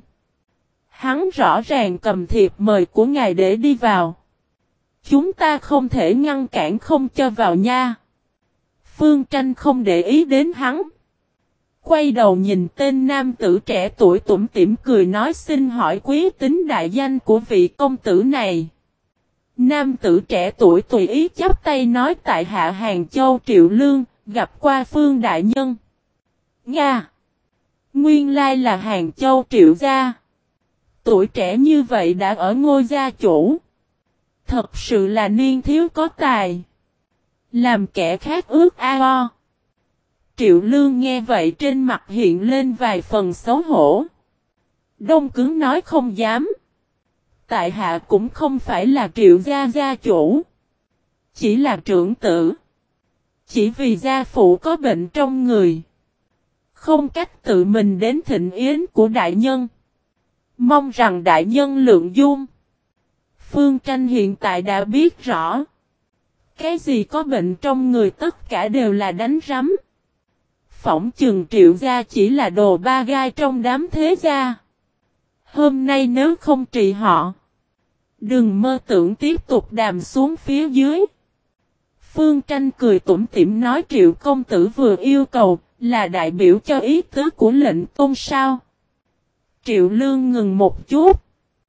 Hắn rõ ràng cầm thiệp mời của ngài để đi vào. Chúng ta không thể ngăn cản không cho vào nha. Phương Tranh không để ý đến hắn. Quay đầu nhìn tên nam tử trẻ tuổi tủm tỉm cười nói xin hỏi quý tính đại danh của vị công tử này. Nam tử trẻ tuổi tùy ý chắp tay nói tại hạ Hàng Châu Triệu Lương, gặp qua Phương đại nhân. Nga! Nguyên lai là Hàng Châu Triệu gia. Tuổi trẻ như vậy đã ở ngôi gia chủ. Thật sự là niên thiếu có tài. Làm kẻ khác ước ao. Triệu Lương nghe vậy trên mặt hiện lên vài phần xấu hổ. Đông cứng nói không dám. Tại hạ cũng không phải là Triệu gia gia chủ. Chỉ là trưởng tử. Chỉ vì gia phụ có bệnh trong người. Không cách tự mình đến thịnh yến của đại nhân. Mong rằng đại nhân lượng dung. Phương Tranh hiện tại đã biết rõ. Cái gì có bệnh trong người tất cả đều là đánh rắm. Phỏng chừng Triệu gia chỉ là đồ ba gai trong đám thế gia. Hôm nay nếu không trị họ. Đừng mơ tưởng tiếp tục đàm xuống phía dưới. Phương Tranh cười tủm tỉm nói Triệu công tử vừa yêu cầu là đại biểu cho ý tứ của lệnh tôn sao. Triệu Lương ngừng một chút.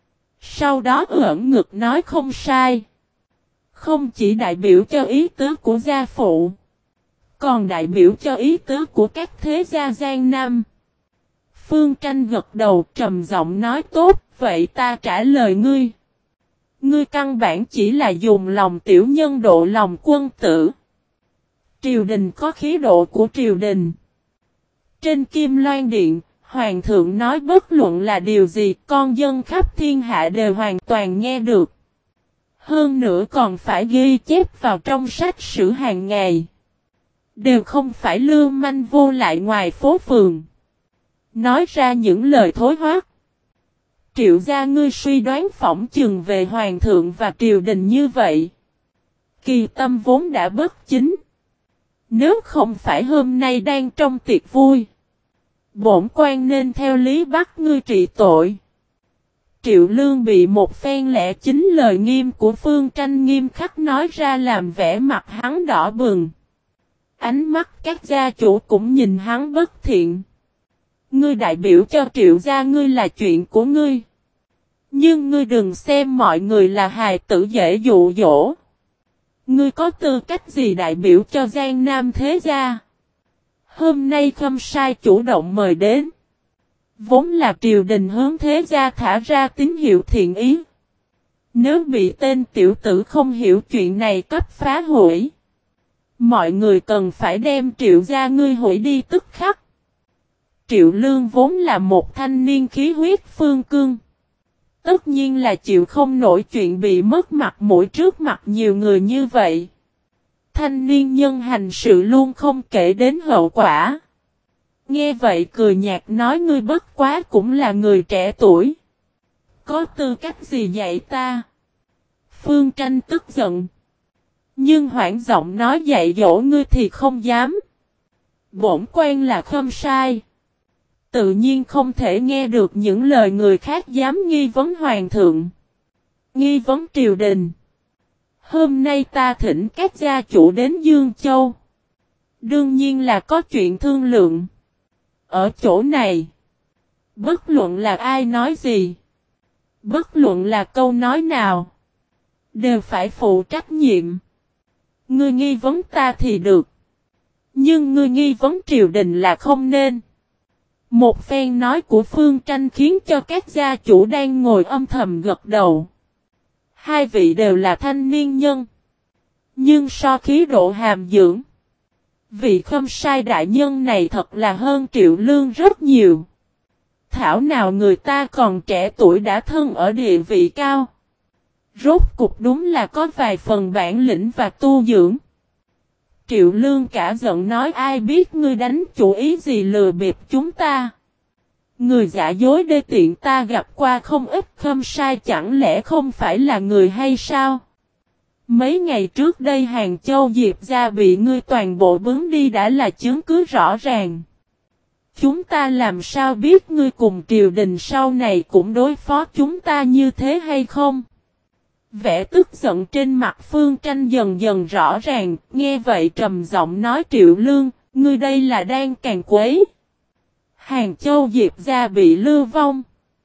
Sau đó ưỡn ngực nói không sai. Không chỉ đại biểu cho ý tứ của gia phụ. Còn đại biểu cho ý tứ của các thế gia Giang Nam. Phương Tranh gật đầu trầm giọng nói tốt, vậy ta trả lời ngươi. Ngươi căn bản chỉ là dùng lòng tiểu nhân độ lòng quân tử. Triều đình có khí độ của triều đình. Trên Kim Loan Điện, Hoàng thượng nói bất luận là điều gì con dân khắp thiên hạ đều hoàn toàn nghe được. Hơn nữa còn phải ghi chép vào trong sách sử hàng ngày. Đều không phải lưu manh vô lại ngoài phố phường. Nói ra những lời thối hoác. Triệu gia ngươi suy đoán phỏng chừng về hoàng thượng và triều đình như vậy. Kỳ tâm vốn đã bất chính. Nếu không phải hôm nay đang trong tiệc vui. Bổn quan nên theo lý bắt ngươi trị tội. Triệu Lương bị một phen lẽ chính lời nghiêm của Phương Tranh nghiêm khắc nói ra làm vẻ mặt hắn đỏ bừng. Ánh mắt các gia chủ cũng nhìn hắn bất thiện. Ngươi đại biểu cho Triệu gia ngươi là chuyện của ngươi. Nhưng ngươi đừng xem mọi người là hài tử dễ dụ dỗ. Ngươi có tư cách gì đại biểu cho Giang Nam thế gia? Hôm nay Khâm Sai chủ động mời đến. Vốn là triều đình hướng thế gia thả ra tín hiệu thiện ý. Nếu bị tên tiểu tử không hiểu chuyện này cấp phá hủy. Mọi người cần phải đem Triệu gia ngươi hủy đi tức khắc. Triệu Lương vốn là một thanh niên khí huyết phương cương. Tất nhiên là chịu không nổi chuyện bị mất mặt mũi trước mặt nhiều người như vậy. Thanh niên nhân hành sự luôn không kể đến hậu quả. Nghe vậy cười nhạt nói ngươi bất quá cũng là người trẻ tuổi. Có tư cách gì dạy ta? Phương Tranh tức giận. Nhưng hoảng giọng nói dạy dỗ ngươi thì không dám. Bổn quan là Khâm Sai. Tự nhiên không thể nghe được những lời người khác dám nghi vấn hoàng thượng. Nghi vấn triều đình. Hôm nay ta thỉnh các gia chủ đến Dương Châu. Đương nhiên là có chuyện thương lượng. Ở chỗ này. Bất luận là ai nói gì. Bất luận là câu nói nào. Đều phải phụ trách nhiệm. Ngươi nghi vấn ta thì được. Nhưng ngươi nghi vấn triều đình là không nên. Một phen nói của Phương Tranh khiến cho các gia chủ đang ngồi âm thầm gật đầu. Hai vị đều là thanh niên nhân. Nhưng so khí độ hàm dưỡng. Vị Khâm Sai đại nhân này thật là hơn Triệu Lương rất nhiều. Thảo nào người ta còn trẻ tuổi đã thân ở địa vị cao. Rốt cục đúng là có vài phần bản lĩnh và tu dưỡng. Triệu Lương cả giận nói ai biết ngươi đánh chủ ý gì lừa bịp chúng ta. Người giả dối đê tiện ta gặp qua không ít Khâm Sai chẳng lẽ không phải là người hay sao? Mấy ngày trước đây Hàng Châu Diệp gia bị ngươi toàn bộ bướng đi đã là chứng cứ rõ ràng. Chúng ta làm sao biết ngươi cùng triều đình sau này cũng đối phó chúng ta như thế hay không? Vẻ tức giận trên mặt Phương Tranh dần dần rõ ràng, nghe vậy trầm giọng nói Triệu Lương, ngươi đây là đang càn quấy. Hàng Châu Diệp gia bị lưu vong.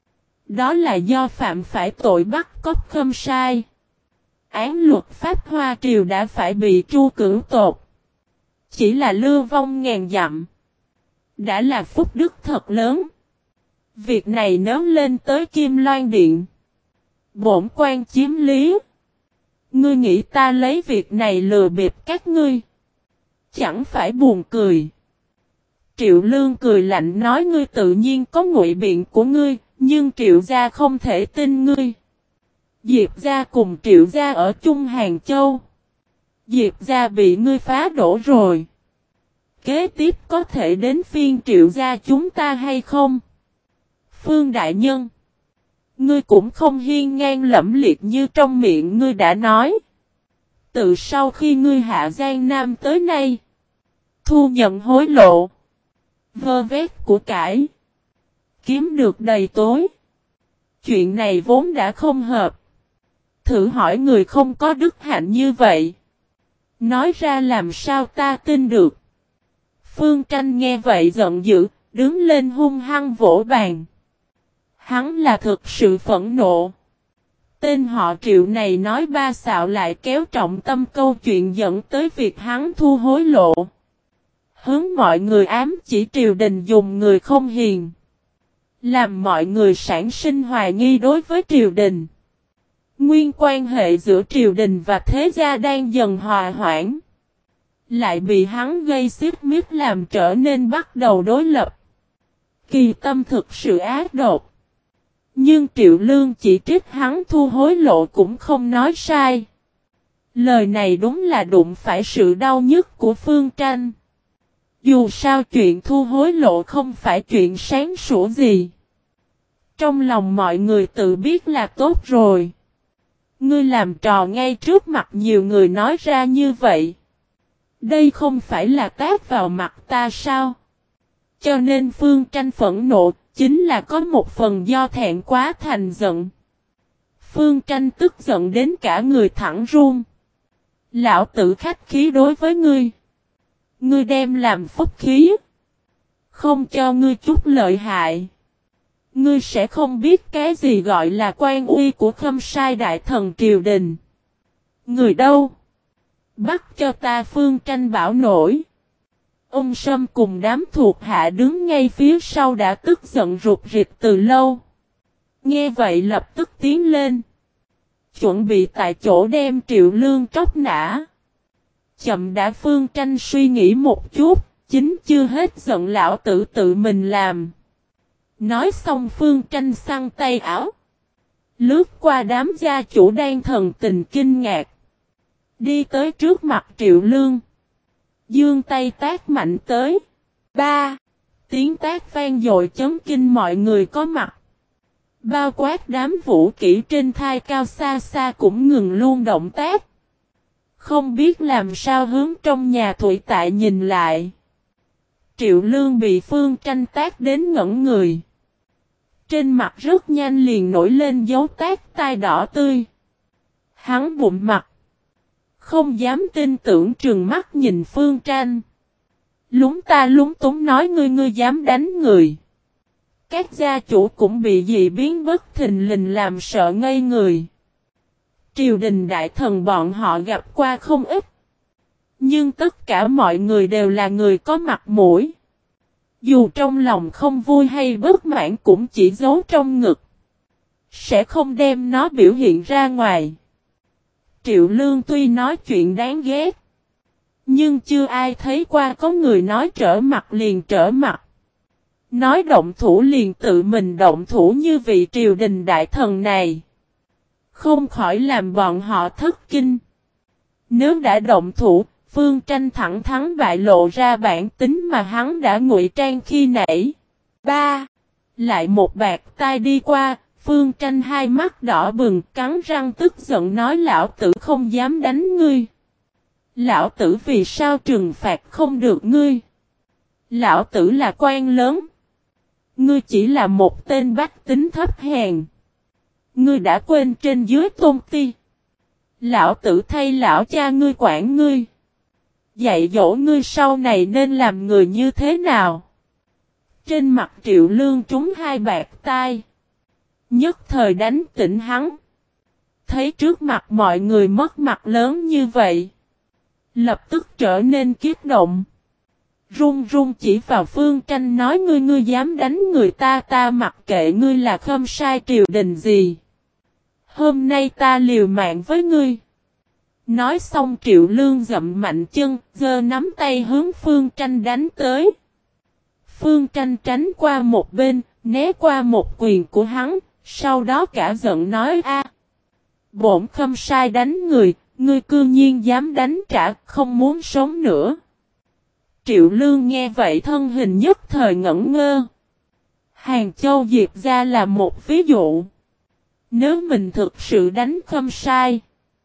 Đó là do phạm phải tội bắt cóc Khâm Sai. Án luật pháp Hoa Triều đã phải bị tru cửu tột. Chỉ là lưu vong ngàn dặm. Đã là phúc đức thật lớn. Việc này nếu lên tới Kim Loan Điện. Bổn quan chiếm lý. Ngươi nghĩ ta lấy việc này lừa bịp các ngươi. Chẳng phải buồn cười. Triệu Lương cười lạnh nói ngươi tự nhiên có ngụy biện của ngươi. Nhưng Triệu gia không thể tin ngươi. Diệp gia cùng Triệu gia ở chung Hàng Châu. Diệp gia bị ngươi phá đổ rồi. Kế tiếp có thể đến phiên Triệu gia chúng ta hay không? Phương đại nhân. Ngươi cũng không hiên ngang lẫm liệt như trong miệng ngươi đã nói. Từ sau khi ngươi hạ Giang Nam tới nay. Thu nhận hối lộ. Vơ vét của cải. Kiếm được đầy tối. Chuyện này vốn đã không hợp. Thử hỏi người không có đức hạnh như vậy. Nói ra làm sao ta tin được. Phương Tranh nghe vậy giận dữ, đứng lên hung hăng vỗ bàn. Hắn là thực sự phẫn nộ. Tên họ Triệu này nói ba xạo lại kéo trọng tâm câu chuyện dẫn tới việc hắn thu hối lộ. Hướng mọi người ám chỉ triều đình dùng người không hiền. Làm mọi người sản sinh hoài nghi đối với triều đình. Nguyên quan hệ giữa triều đình và thế gia đang dần hòa hoãn. Lại bị hắn gây xích mích làm trở nên bắt đầu đối lập. Kỳ tâm thực sự ác độc. Nhưng Triệu Lương chỉ trích hắn thu hối lộ cũng không nói sai. Lời này đúng là đụng phải sự đau nhức của Phương Tranh. Dù sao chuyện thu hối lộ không phải chuyện sáng sủa gì. Trong lòng mọi người tự biết là tốt rồi. Ngươi làm trò ngay trước mặt nhiều người nói ra như vậy. Đây không phải là tát vào mặt ta sao? Cho nên Phương Tranh phẫn nộ, chính là có một phần do thẹn quá thành giận. Phương Tranh tức giận đến cả người thẳng run. Lão tử khách khí đối với ngươi. Ngươi đem làm phúc khí. Không cho ngươi chút lợi hại. Ngươi sẽ không biết cái gì gọi là quan uy của Khâm Sai Đại Thần Triều Đình. Người đâu? Bắt cho ta. Phương Tranh bảo nổi. Ông Sâm cùng đám thuộc hạ đứng ngay phía sau đã tức giận rụt rịch từ lâu. Nghe vậy lập tức tiến lên. Chuẩn bị tại chỗ đem Triệu Lương tróc nã. Chậm đã. Phương Tranh suy nghĩ một chút, chính chưa hết giận lão tử tự mình làm. Nói xong Phương Tranh xăng tay áo. Lướt qua đám gia chủ đang thần tình kinh ngạc. Đi tới trước mặt Triệu Lương. Dương tay tát mạnh tới. Ba. Tiếng tát vang dội chấn kinh mọi người có mặt. Bao quát đám vũ kỹ trên thai cao xa xa cũng ngừng luôn động tác. Không biết làm sao hướng trong nhà thủy tại nhìn lại. Triệu Lương bị Phương Tranh tát đến ngẩn người. Trên mặt rất nhanh liền nổi lên dấu tát tai đỏ tươi. Hắn bụm mặt. Không dám tin tưởng trừng mắt nhìn Phương Tranh. Lúng ta lúng túng nói ngươi dám đánh người. Các gia chủ cũng bị dị biến bất thình lình làm sợ ngây người. Triều đình đại thần bọn họ gặp qua không ít. Nhưng tất cả mọi người đều là người có mặt mũi. Dù trong lòng không vui hay bất mãn cũng chỉ giấu trong ngực. Sẽ không đem nó biểu hiện ra ngoài. Triệu Lương tuy nói chuyện đáng ghét. Nhưng chưa ai thấy qua có người nói trở mặt liền trở mặt. Nói động thủ liền tự mình động thủ như vị triều đình đại thần này. Không khỏi làm bọn họ thất kinh. Nếu đã động thủ, Phương Tranh thẳng thắn bại lộ ra bản tính mà hắn đã ngụy trang khi nãy. Ba. Lại một bạt tai đi qua, Phương Tranh hai mắt đỏ bừng cắn răng tức giận nói lão tử không dám đánh ngươi. Lão tử vì sao trừng phạt không được ngươi? Lão tử là quan lớn. Ngươi chỉ là một tên bách tính thấp hèn. Ngươi đã quên trên dưới tôn ti. Lão tử thay lão cha ngươi quản ngươi. Dạy dỗ ngươi sau này nên làm người như thế nào? Trên mặt Triệu Lương trúng hai bạt tai. Nhất thời đánh tỉnh hắn. Thấy trước mặt mọi người mất mặt lớn như vậy. Lập tức trở nên kiết động. Run run chỉ vào Phương Tranh nói ngươi dám đánh người ta mặc kệ ngươi là Khâm Sai triều đình gì. Hôm nay ta liều mạng với ngươi. Nói xong Triệu Lương dậm mạnh chân, giơ nắm tay hướng Phương Tranh đánh tới. Phương Tranh tránh qua một bên, né qua một quyền của hắn, sau đó cả giận nói a, bổn Khâm Sai đánh người, ngươi cư nhiên dám đánh trả, không muốn sống nữa. Triệu Lương nghe vậy thân hình nhất thời ngẩn ngơ. Hàng Châu Diệp gia là một ví dụ. Nếu mình thực sự đánh Khâm Sai,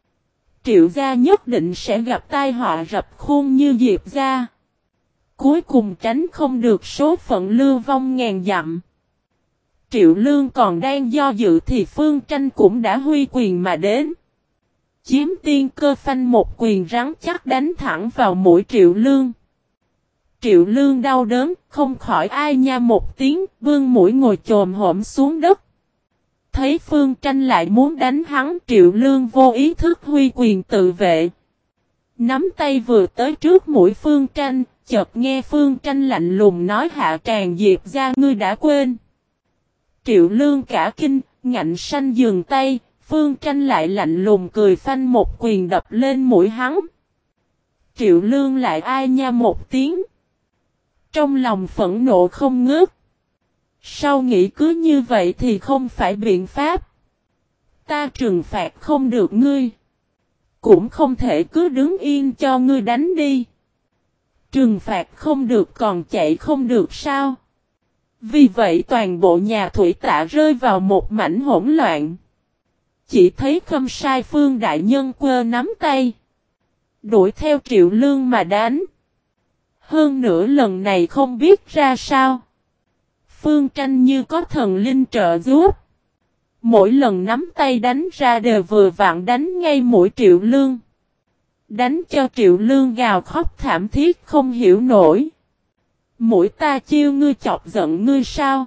Triệu gia nhất định sẽ gặp tai họa rập khuôn như Diệp gia. Cuối cùng tránh không được số phận lưu vong ngàn dặm. Triệu Lương còn đang do dự thì Phương Tranh cũng đã huy quyền mà đến. Chiếm tiên cơ phanh một quyền rắn chắc đánh thẳng vào mũi Triệu Lương. Triệu Lương đau đớn, không khỏi ai nha một tiếng, vương mũi ngồi chồm hổm xuống đất. Thấy Phương Tranh lại muốn đánh hắn, Triệu Lương vô ý thức huy quyền tự vệ. Nắm tay vừa tới trước mũi Phương Tranh, chợt nghe Phương Tranh lạnh lùng nói hạ tràng Diệp gia ngươi đã quên. Triệu Lương cả kinh, ngạnh sanh dừng tay, Phương Tranh lại lạnh lùng cười phanh một quyền đập lên mũi hắn. Triệu Lương lại ai nha một tiếng. Trong lòng phẫn nộ không ngớt. Sau nghĩ cứ như vậy thì không phải biện pháp. Ta trừng phạt không được ngươi. Cũng không thể cứ đứng yên cho ngươi đánh đi. Trừng phạt không được còn chạy không được sao? Vì vậy toàn bộ nhà Thủy Tạ rơi vào một mảnh hỗn loạn. Chỉ thấy Khâm Sai Phương đại nhân quơ nắm tay. Đuổi theo Triệu Lương mà đánh. Hơn nữa lần này không biết ra sao. Phương Tranh như có thần linh trợ giúp. Mỗi lần nắm tay đánh ra đều vừa vặn đánh ngay mũi Triệu Lương. Đánh cho Triệu Lương gào khóc thảm thiết không hiểu nổi. Mũi ta chiêu ngươi chọc giận ngươi sao?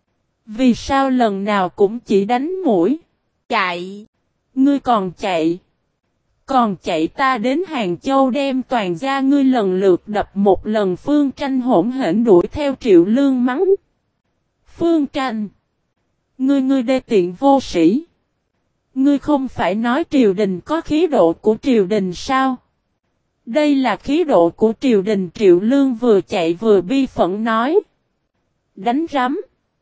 Vì sao lần nào cũng chỉ đánh mũi? Chạy! Ngươi còn chạy! Còn chạy ta đến Hàng Châu đem toàn gia ngươi lần lượt đập một lần. Phương Tranh hỗn hển đuổi theo Triệu Lương mắng. Phương Tranh! Ngươi đê tiện vô sĩ! Ngươi không phải nói triều đình có khí độ của triều đình sao? Đây là khí độ của triều đình. Triệu Lương vừa chạy vừa bi phẫn nói. Đánh rắm!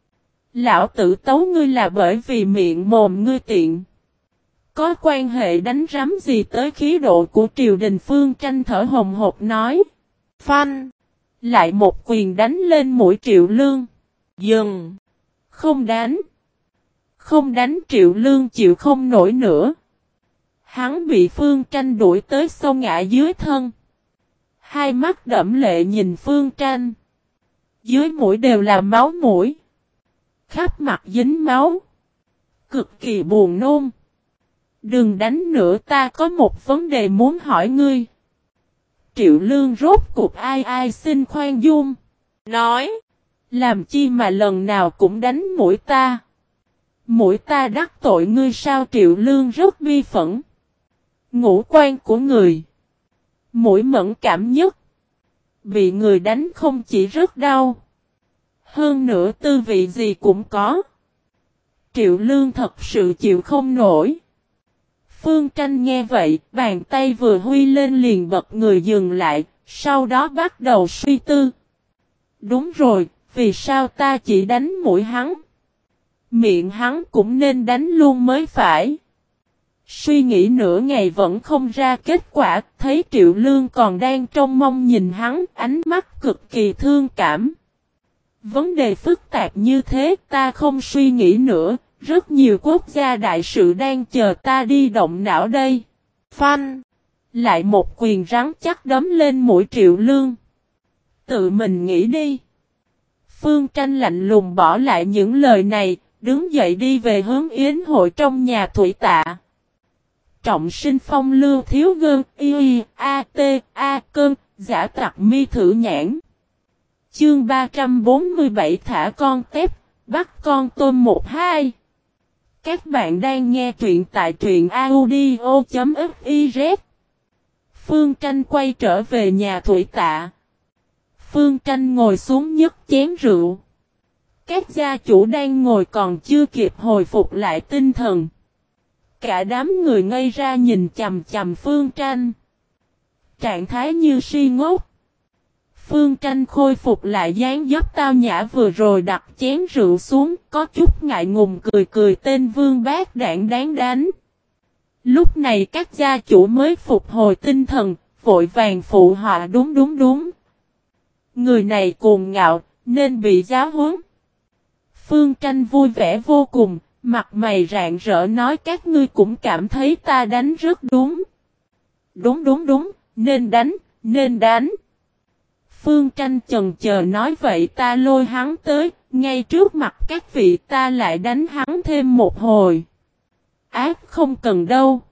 Lão tử tấu ngươi là bởi vì miệng mồm ngươi tiện. Có quan hệ đánh rắm gì tới khí độ của triều đình? Phương Tranh thở hồng hộc nói. Phanh! Lại một quyền đánh lên mũi Triệu Lương. Dừng! Không đánh! Không đánh. Triệu Lương chịu không nổi nữa. Hắn bị Phương Tranh đuổi tới sâu ngã dưới thân. Hai mắt đẫm lệ nhìn Phương Tranh. Dưới mũi đều là máu mũi. Khắp mặt dính máu. Cực kỳ buồn nôn. Đừng đánh nữa, ta có một vấn đề muốn hỏi ngươi. Triệu Lương rốt cuộc ai xin khoan dung. Nói. Làm chi mà lần nào cũng đánh mũi ta. Mũi ta đắc tội ngươi sao? Triệu Lương rất bi phẫn. Ngũ quan của người. Mũi mẫn cảm nhất. Bị người đánh không chỉ rất đau. Hơn nữa tư vị gì cũng có. Triệu Lương thật sự chịu không nổi. Phương Tranh nghe vậy, bàn tay vừa huy lên liền bật người dừng lại, sau đó bắt đầu suy tư. Đúng rồi, vì sao ta chỉ đánh mũi hắn? Miệng hắn cũng nên đánh luôn mới phải. Suy nghĩ nửa ngày vẫn không ra kết quả, thấy Triệu Lương còn đang trông mong nhìn hắn, ánh mắt cực kỳ thương cảm. Vấn đề phức tạp như thế ta không suy nghĩ nữa, rất nhiều quốc gia đại sự đang chờ ta đi động não đây. Phanh! Lại một quyền rắn chắc đấm lên mũi Triệu Lương. Tự mình nghĩ đi. Phương Tranh lạnh lùng bỏ lại những lời này, đứng dậy đi về hướng yến hội trong nhà Thủy Tạ. Trọng sinh phong lưu thiếu gơn, cơn, giả tặc mi thử nhãn. Chương 347 thả con tép, bắt con tôm 1-2. Các bạn đang nghe truyện tại truyện audio.fiz. Phương Tranh quay trở về nhà Thủy Tạ. Phương Tranh ngồi xuống nhấc chén rượu. Các gia chủ đang ngồi còn chưa kịp hồi phục lại tinh thần. Cả đám người ngây ra nhìn chằm chằm Phương Tranh. Trạng thái như si ngốc. Phương Tranh khôi phục lại dáng dấp tao nhã vừa rồi, đặt chén rượu xuống, có chút ngại ngùng cười tên Vương Bác Đảng đáng đánh. Lúc này các gia chủ mới phục hồi tinh thần, vội vàng phụ họa đúng. Người này cuồng ngạo, nên bị giáo huấn. Phương Tranh vui vẻ vô cùng, mặt mày rạng rỡ nói các ngươi cũng cảm thấy ta đánh rất đúng. Đúng, nên đánh. Phương Tranh chần chờ nói vậy ta lôi hắn tới, ngay trước mặt các vị ta lại đánh hắn thêm một hồi. Ác không cần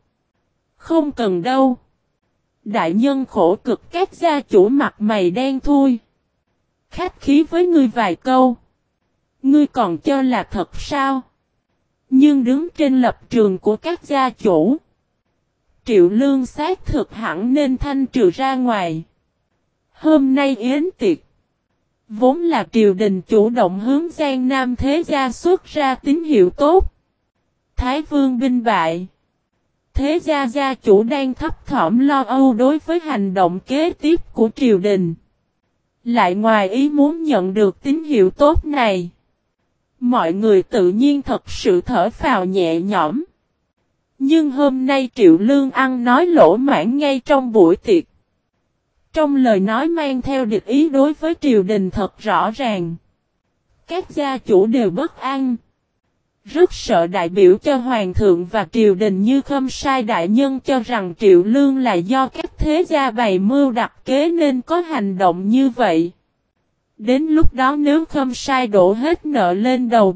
đâu. Đại nhân khổ cực. Các gia chủ mặt mày đen thui. Khách khí với ngươi vài câu. Ngươi còn cho là thật sao? Nhưng đứng trên lập trường của các gia chủ, Triệu Lương xác thực hẳn nên thanh trừ ra ngoài. Hôm nay yến tiệc, vốn là triều đình chủ động hướng Giang Nam thế gia xuất ra tín hiệu tốt. Thái Vương binh bại. Thế gia gia chủ đang thấp thỏm lo âu đối với hành động kế tiếp của triều đình. Lại ngoài ý muốn nhận được tín hiệu tốt này. Mọi người tự nhiên thật sự thở phào nhẹ nhõm. Nhưng hôm nay Triệu Lương ăn nói lỗ mãng ngay trong buổi tiệc. Trong lời nói mang theo địch ý đối với triều đình thật rõ ràng. Các gia chủ đều bất an. Rất sợ đại biểu cho hoàng thượng và triều đình như Khâm Sai đại nhân cho rằng Triệu Lương là do các thế gia bày mưu đặt kế nên có hành động như vậy. Đến lúc đó nếu Khâm Sai đổ hết nợ lên đầu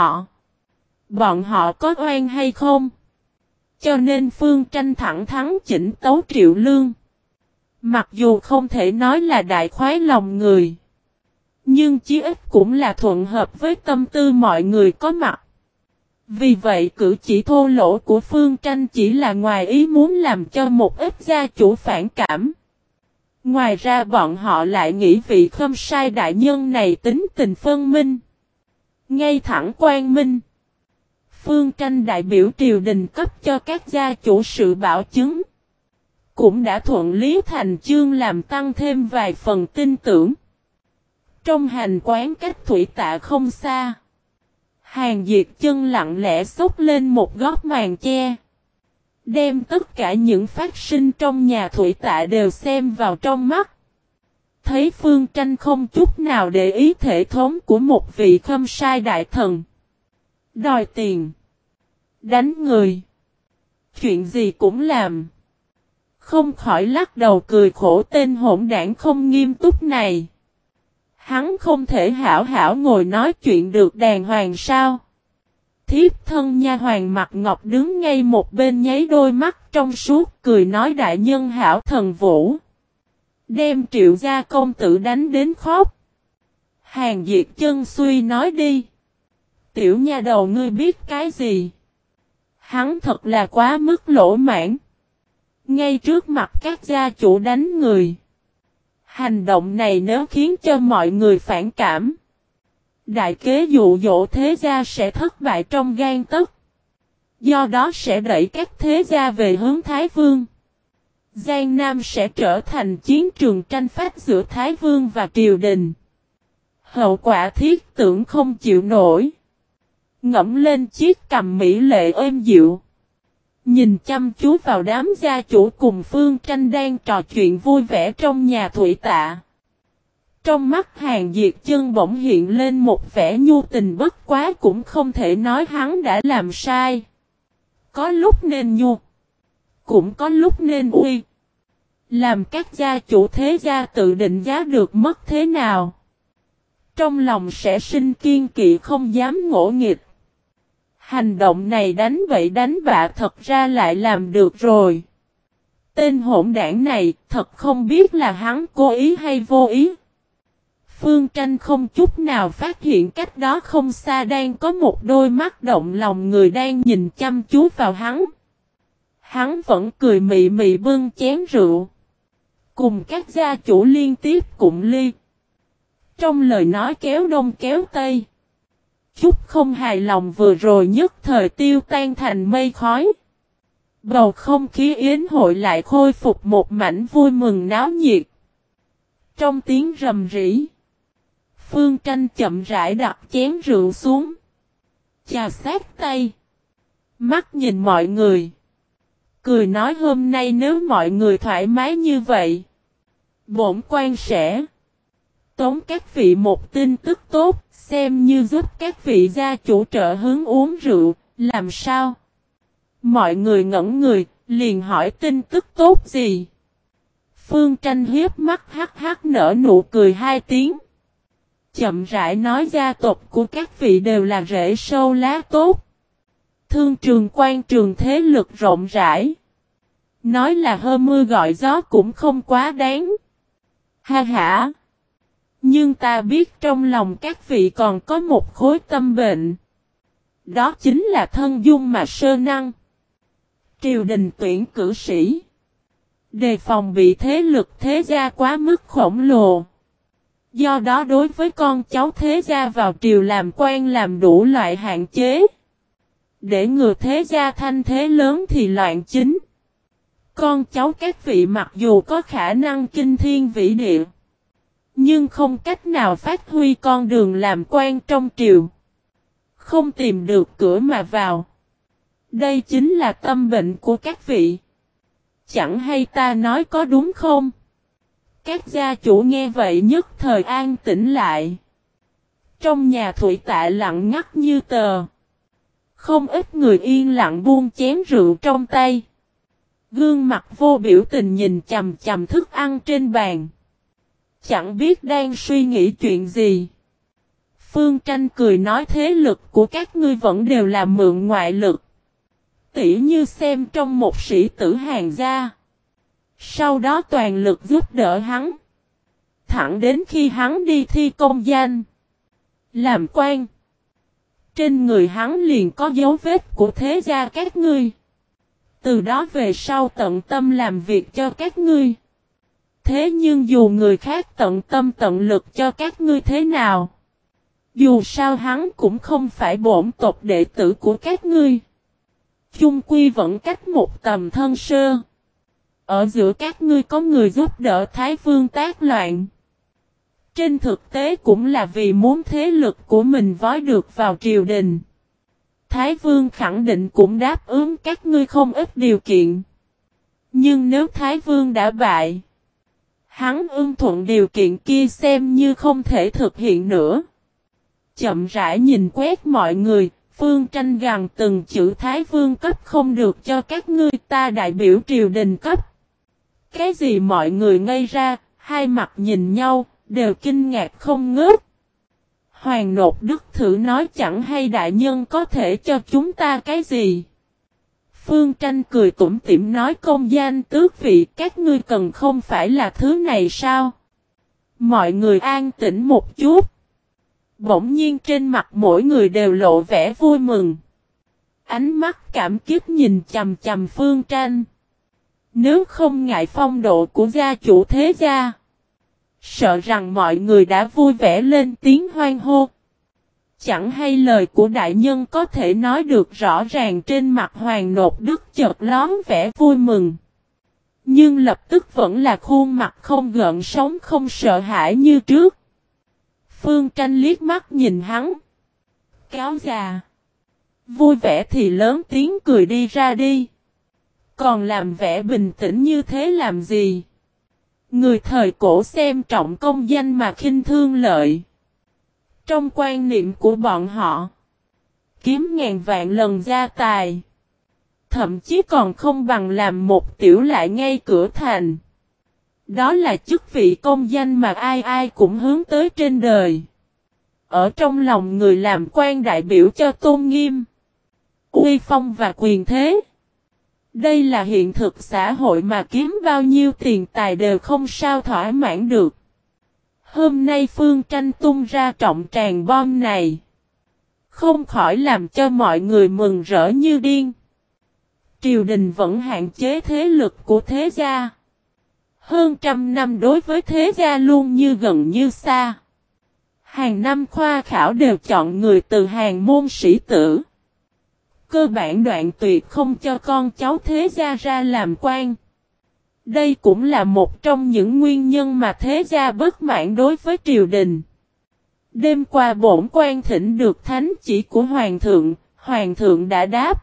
bọn họ có oan hay không? Cho nên Phương Tranh thẳng thắn chỉnh tấu Triệu Lương. Mặc dù không thể nói là đại khoái lòng người, nhưng chí ít cũng là thuận hợp với tâm tư mọi người có mặt. Vì vậy cử chỉ thô lỗ của Phương Tranh chỉ là ngoài ý muốn làm cho một ít gia chủ phản cảm. Ngoài ra bọn họ lại nghĩ vị Khâm Sai đại nhân này tính tình phân minh, ngay thẳng quang minh. Phương Tranh đại biểu triều đình cấp cho các gia chủ sự bảo chứng, cũng đã thuận lý thành chương làm tăng thêm vài phần tin tưởng. Trong hành quán cách Thủy Tạ không xa, Hàn Diệt Chân lặng lẽ xốc lên một góc màn che, đem tất cả những phát sinh trong nhà Thủy Tạ đều xem vào trong mắt. Thấy Phương Tranh không chút nào để ý thể thống của một vị Khâm Sai đại thần. Đòi tiền, đánh người, chuyện gì cũng làm. Không khỏi lắc đầu cười khổ tên hỗn đảng không nghiêm túc này. Hắn không thể hảo hảo ngồi nói chuyện được đàng hoàng sao? Thiếp thân nha hoàng mặt ngọc đứng ngay một bên nháy đôi mắt trong suốt cười nói đại nhân hảo thần vũ. Đem Triệu gia công tử đánh đến khóc. Hàn Diệt Chân suy nói đi. Tiểu nha đầu ngươi biết cái gì? Hắn thật là quá mức lỗ mãn. Ngay trước mặt các gia chủ đánh người. Hành động này nếu khiến cho mọi người phản cảm, đại kế dụ dỗ thế gia sẽ thất bại trong gan tấc. Do đó sẽ đẩy các thế gia về hướng Thái Vương. Giang Nam sẽ trở thành chiến trường tranh phách giữa Thái Vương và triều đình. Hậu quả thiết tưởng không chịu nổi. Ngẫm lên chiếc cằm mỹ lệ êm dịu, nhìn chăm chú vào đám gia chủ cùng Phương Tranh đang trò chuyện vui vẻ trong nhà Thủy Tạ. Trong mắt Hàn Diệt Chân bỗng hiện lên một vẻ nhu tình bất quá cũng không thể nói hắn đã làm sai. Có lúc nên nhu, cũng có lúc nên uy. Làm các gia chủ thế gia tự định giá được mất thế nào. Trong lòng sẽ sinh kiên kỵ không dám ngỗ nghịch. Hành động này đánh bậy đánh bạ thật ra lại làm được rồi. Tên hỗn đảng này thật không biết là hắn cố ý hay vô ý. Phương Tranh không chút nào phát hiện cách đó không xa đang có một đôi mắt động lòng người đang nhìn chăm chú vào hắn. Hắn vẫn cười mị mị bưng chén rượu. Cùng các gia chủ liên tiếp cụng ly. Trong lời nói kéo đông kéo tây. Chút không hài lòng vừa rồi nhất thời tiêu tan thành mây khói. Bầu không khí yến hội lại khôi phục một mảnh vui mừng náo nhiệt. Trong tiếng rầm rĩ, Phương Tranh chậm rãi đặt chén rượu xuống. Chà sát tay, mắt nhìn mọi người. Cười nói hôm nay nếu mọi người thoải mái như vậy, bổn quan sẽ tống các vị một tin tức tốt, xem như giúp các vị gia chủ trợ hứng uống rượu, làm sao? Mọi người ngẩn người, liền hỏi tin tức tốt gì? Phương Tranh hiếp mắt hắc hắc nở nụ cười hai tiếng. Chậm rãi nói gia tộc của các vị đều là rễ sâu lá tốt. Thương trường quan trường thế lực rộng rãi. Nói là hơ mưa gọi gió cũng không quá đáng. Ha ha! Nhưng ta biết trong lòng các vị còn có một khối tâm bệnh. Đó chính là thân dung mà sơ năng. Triều đình tuyển cử sĩ. Đề phòng bị thế lực thế gia quá mức khổng lồ. Do đó đối với con cháu thế gia vào triều làm quan làm đủ loại hạn chế. Để ngừa thế gia thanh thế lớn thì loạn chính. Con cháu các vị mặc dù có khả năng kinh thiên vĩ địa, nhưng không cách nào phát huy con đường làm quan trong triều. không tìm được cửa mà vào. Đây chính là tâm bệnh của các vị. Chẳng hay ta nói có đúng không? Các gia chủ nghe vậy nhất thời an tĩnh lại. Trong nhà Thủy Tạ lặng ngắt như tờ. Không ít người yên lặng buông chén rượu trong tay. Gương mặt vô biểu tình nhìn chằm chằm thức ăn trên bàn. Chẳng biết đang suy nghĩ chuyện gì. Phương Tranh cười nói thế lực của các ngươi vẫn đều là mượn ngoại lực. Tỉ như xem trong một sĩ tử Hàn gia. Sau đó toàn lực giúp đỡ hắn. Thẳng đến khi hắn đi thi công danh. Làm quan. Trên người hắn liền có dấu vết của thế gia các ngươi. Từ đó về sau tận tâm làm việc cho các ngươi. Thế nhưng dù người khác tận tâm tận lực cho các ngươi thế nào. Dù sao hắn cũng không phải bổn tộc đệ tử của các ngươi. Chung quy vẫn cách một tầm thân sơ. Ở giữa các ngươi có người giúp đỡ Thái Vương tác loạn. Trên thực tế cũng là vì muốn thế lực của mình vói được vào triều đình. Thái Vương khẳng định cũng đáp ứng các ngươi không ít điều kiện. Nhưng nếu Thái Vương đã bại, hắn ưng thuận điều kiện kia xem như không thể thực hiện nữa. Chậm rãi nhìn quét mọi người, Phương Tranh gằn từng chữ Thái Vương cấp không được cho các ngươi, ta đại biểu triều đình cấp. Cái gì mọi người ngây ra, hai mặt nhìn nhau, đều kinh ngạc không ngớt. Hoàng Nột Đức thử nói chẳng hay đại nhân có thể cho chúng ta cái gì. Phương Tranh cười tủm tỉm nói công danh tước vị các ngươi cần không phải là thứ này sao? Mọi người an tĩnh một chút. Bỗng nhiên trên mặt mỗi người đều lộ vẻ vui mừng. Ánh mắt cảm kích nhìn chằm chằm Phương Tranh. Nếu không ngại phong độ của gia chủ thế gia, sợ rằng mọi người đã vui vẻ lên tiếng hoan hô. Chẳng hay lời của đại nhân có thể nói được rõ ràng trên mặt Hoàng Nột Đức chợt lón vẻ vui mừng. Nhưng lập tức vẫn là khuôn mặt không gợn sóng không sợ hãi như trước. Phương Tranh liếc mắt nhìn hắn. Cáo già. Vui vẻ thì lớn tiếng cười đi ra đi. Còn làm vẻ bình tĩnh như thế làm gì? Người thời cổ xem trọng công danh mà khinh thương lợi. Trong quan niệm của bọn họ, kiếm ngàn vạn lần gia tài. Thậm chí còn không bằng làm một tiểu lại ngay cửa thành. Đó là chức vị công danh mà ai ai cũng hướng tới trên đời. Ở trong lòng người làm quan đại biểu cho tôn nghiêm, uy phong và quyền thế. Đây là hiện thực xã hội mà kiếm bao nhiêu tiền tài đều không sao thỏa mãn được. Hôm nay Phương Tranh tung ra trọng tràng bom này, không khỏi làm cho mọi người mừng rỡ như điên. Triều đình vẫn hạn chế thế lực của thế gia. Hơn trăm năm đối với thế gia luôn như gần như xa. Hàng năm khoa khảo đều chọn người từ hàng môn sĩ tử. Cơ bản đoạn tuyệt không cho con cháu thế gia ra làm quan. Đây cũng là một trong những nguyên nhân mà thế gia bất mãn đối với triều đình. Đêm qua bổn quan thỉnh được thánh chỉ của hoàng thượng đã đáp.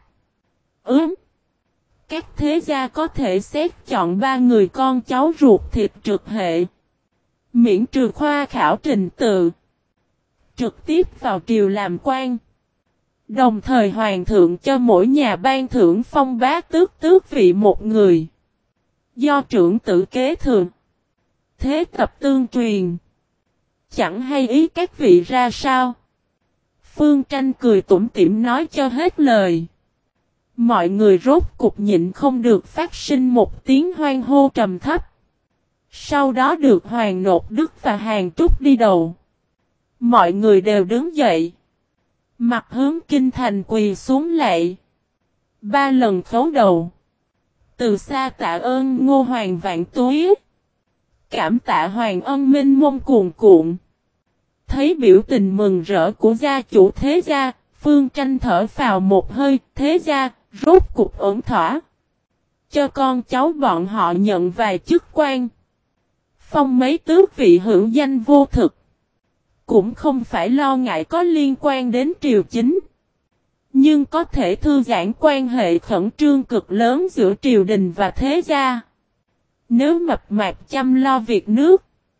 Các thế gia có thể xét chọn 3 người con cháu ruột thịt trực hệ. Miễn trừ khoa khảo trình tự. Trực tiếp vào triều làm quan. Đồng thời hoàng thượng cho mỗi nhà ban thưởng phong bá tước vị một người. Do trưởng tử kế thừa. Thế tập tương truyền. Chẳng hay ý các vị ra sao. Phương Tranh cười tủm tỉm nói cho hết lời. Mọi người rốt cục nhịn không được phát sinh một tiếng hoan hô trầm thấp. Sau đó được Hoàng Nột Đức và Hàn Trúc đi đầu. Mọi người đều đứng dậy. Mặt hướng kinh thành quỳ xuống lạy. 3 lần khấu đầu. Từ xa tạ ơn Ngô Hoàng vạn túi. Cảm tạ Hoàng ân minh mông cuồn cuộn. Thấy biểu tình mừng rỡ của gia chủ thế gia, Phương Tranh thở phào một hơi, thế gia, rốt cục ổn thỏa. Cho con cháu bọn họ nhận vài chức quan. Phong mấy tước vị hữu danh vô thực. Cũng không phải lo ngại có liên quan đến triều chính. Nhưng có thể thư giãn quan hệ khẩn trương cực lớn giữa triều đình và thế gia. Nếu mập mạp chăm lo việc nước,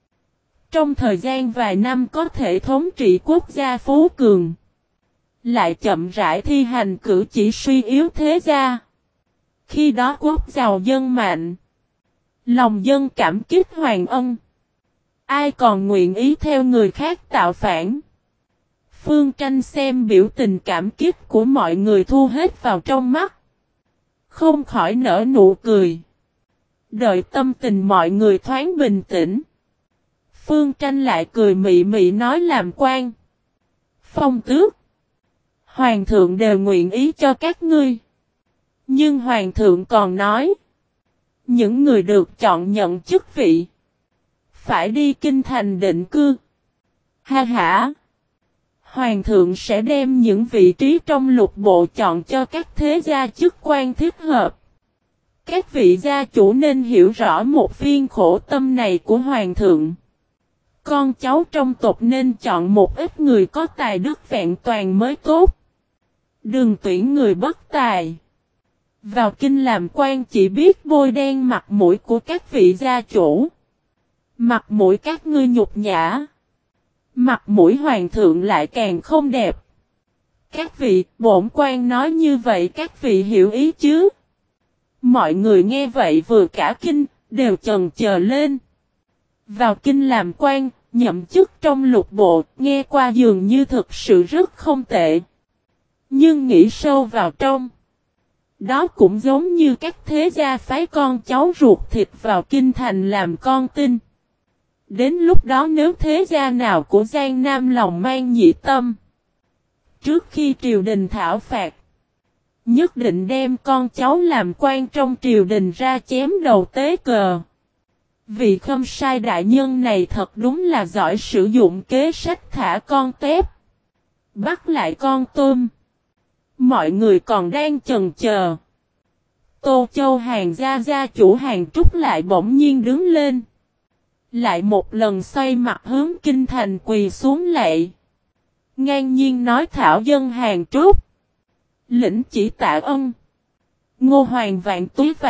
trong thời gian vài năm có thể thống trị quốc gia phú cường. Lại chậm rãi thi hành cử chỉ suy yếu thế gia. Khi đó quốc giàu dân mạnh. Lòng dân cảm kích hoàng ân. Ai còn nguyện ý theo người khác tạo phản. Phương Tranh xem biểu tình cảm kích của mọi người thu hết vào trong mắt. Không khỏi nở nụ cười. Đợi tâm tình mọi người thoáng bình tĩnh. Phương Tranh lại cười mị mị nói làm quan. Phong tước. Hoàng thượng đều nguyện ý cho các ngươi. Nhưng Hoàng thượng còn nói. Những người được chọn nhận chức vị. Phải đi kinh thành định cư. Ha ha. Hoàng thượng sẽ đem những vị trí trong lục bộ chọn cho các thế gia chức quan thích hợp. Các vị gia chủ nên hiểu rõ một phiên khổ tâm này của Hoàng thượng. Con cháu trong tộc nên chọn một ít người có tài đức vẹn toàn mới tốt. Đừng tuyển người bất tài. Vào kinh làm quan chỉ biết bôi đen mặt mũi của các vị gia chủ. Mặt mũi các ngươi nhục nhã. Mặt mũi hoàng thượng lại càng không đẹp. Các vị, bổn quan nói như vậy các vị hiểu ý chứ? Mọi người nghe vậy vừa cả kinh, đều chần chờ lên. Vào kinh làm quan, nhậm chức trong lục bộ, nghe qua dường như thực sự rất không tệ. Nhưng nghĩ sâu vào trong. Đó cũng giống như các thế gia phái con cháu ruột thịt vào kinh thành làm con tin. Đến lúc đó nếu thế gia nào của Giang Nam lòng mang nhị tâm. Trước khi triều đình thảo phạt. Nhất định đem con cháu làm quan trong triều đình ra chém đầu tế cờ. Vị Khâm Sai đại nhân này thật đúng là giỏi sử dụng kế sách thả con tép. Bắt lại con tôm. Mọi người còn đang chần chờ. Tô Châu Hàng gia chủ Hàng Trúc lại bỗng nhiên đứng lên. Lại một lần xoay mặt hướng kinh thành quỳ xuống lạy. Ngang nhiên nói thảo dân Hàng Trúc. Lĩnh chỉ tạ ân. Ngô Hoàng vạn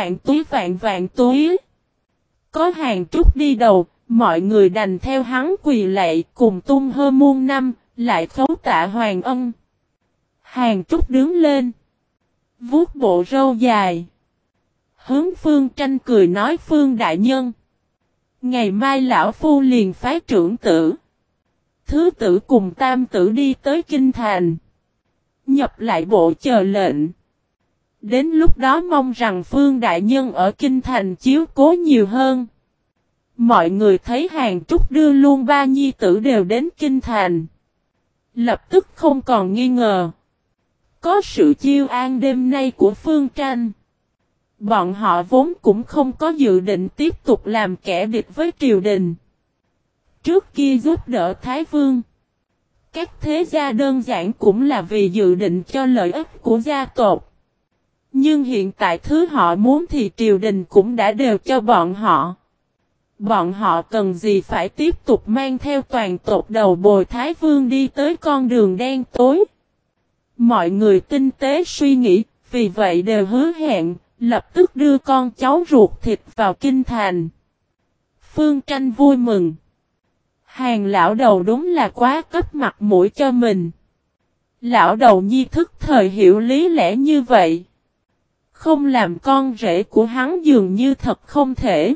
vạn túi. Có Hàng Trúc đi đầu, mọi người đành theo hắn quỳ lạy cùng tung hơ muôn năm, lại khấu tạ Hoàng ân. Hàng Trúc đứng lên. Vuốt bộ râu dài. Hướng Phương Tranh cười nói Phương đại nhân. Ngày mai lão phu liền phái trưởng tử. Thứ tử cùng tam tử đi tới kinh thành. Nhập lại bộ chờ lệnh. Đến lúc đó mong rằng Phương đại nhân ở kinh thành chiếu cố nhiều hơn. Mọi người thấy Hàng Trúc đưa luôn ba nhi tử đều đến kinh thành. Lập tức không còn nghi ngờ. Có sự chiêu an đêm nay của Phương Tranh. Bọn họ vốn cũng không có dự định tiếp tục làm kẻ địch với triều đình. Trước kia giúp đỡ Thái Vương. Các thế gia đơn giản cũng là vì dự định cho lợi ích của gia tộc. Nhưng hiện tại thứ họ muốn thì triều đình cũng đã đều cho bọn họ. Bọn họ cần gì phải tiếp tục mang theo toàn tộc đầu bồi Thái Vương đi tới con đường đen tối. Mọi người tinh tế suy nghĩ, vì vậy đều hứa hẹn, lập tức đưa con cháu ruột thịt vào kinh thành. Phương Tranh vui mừng. Hàng lão đầu đúng là quá cấp mặt mũi cho mình. Lão đầu nhi thức thời hiểu lý lẽ như vậy. Không làm con rể của hắn dường như thật không thể.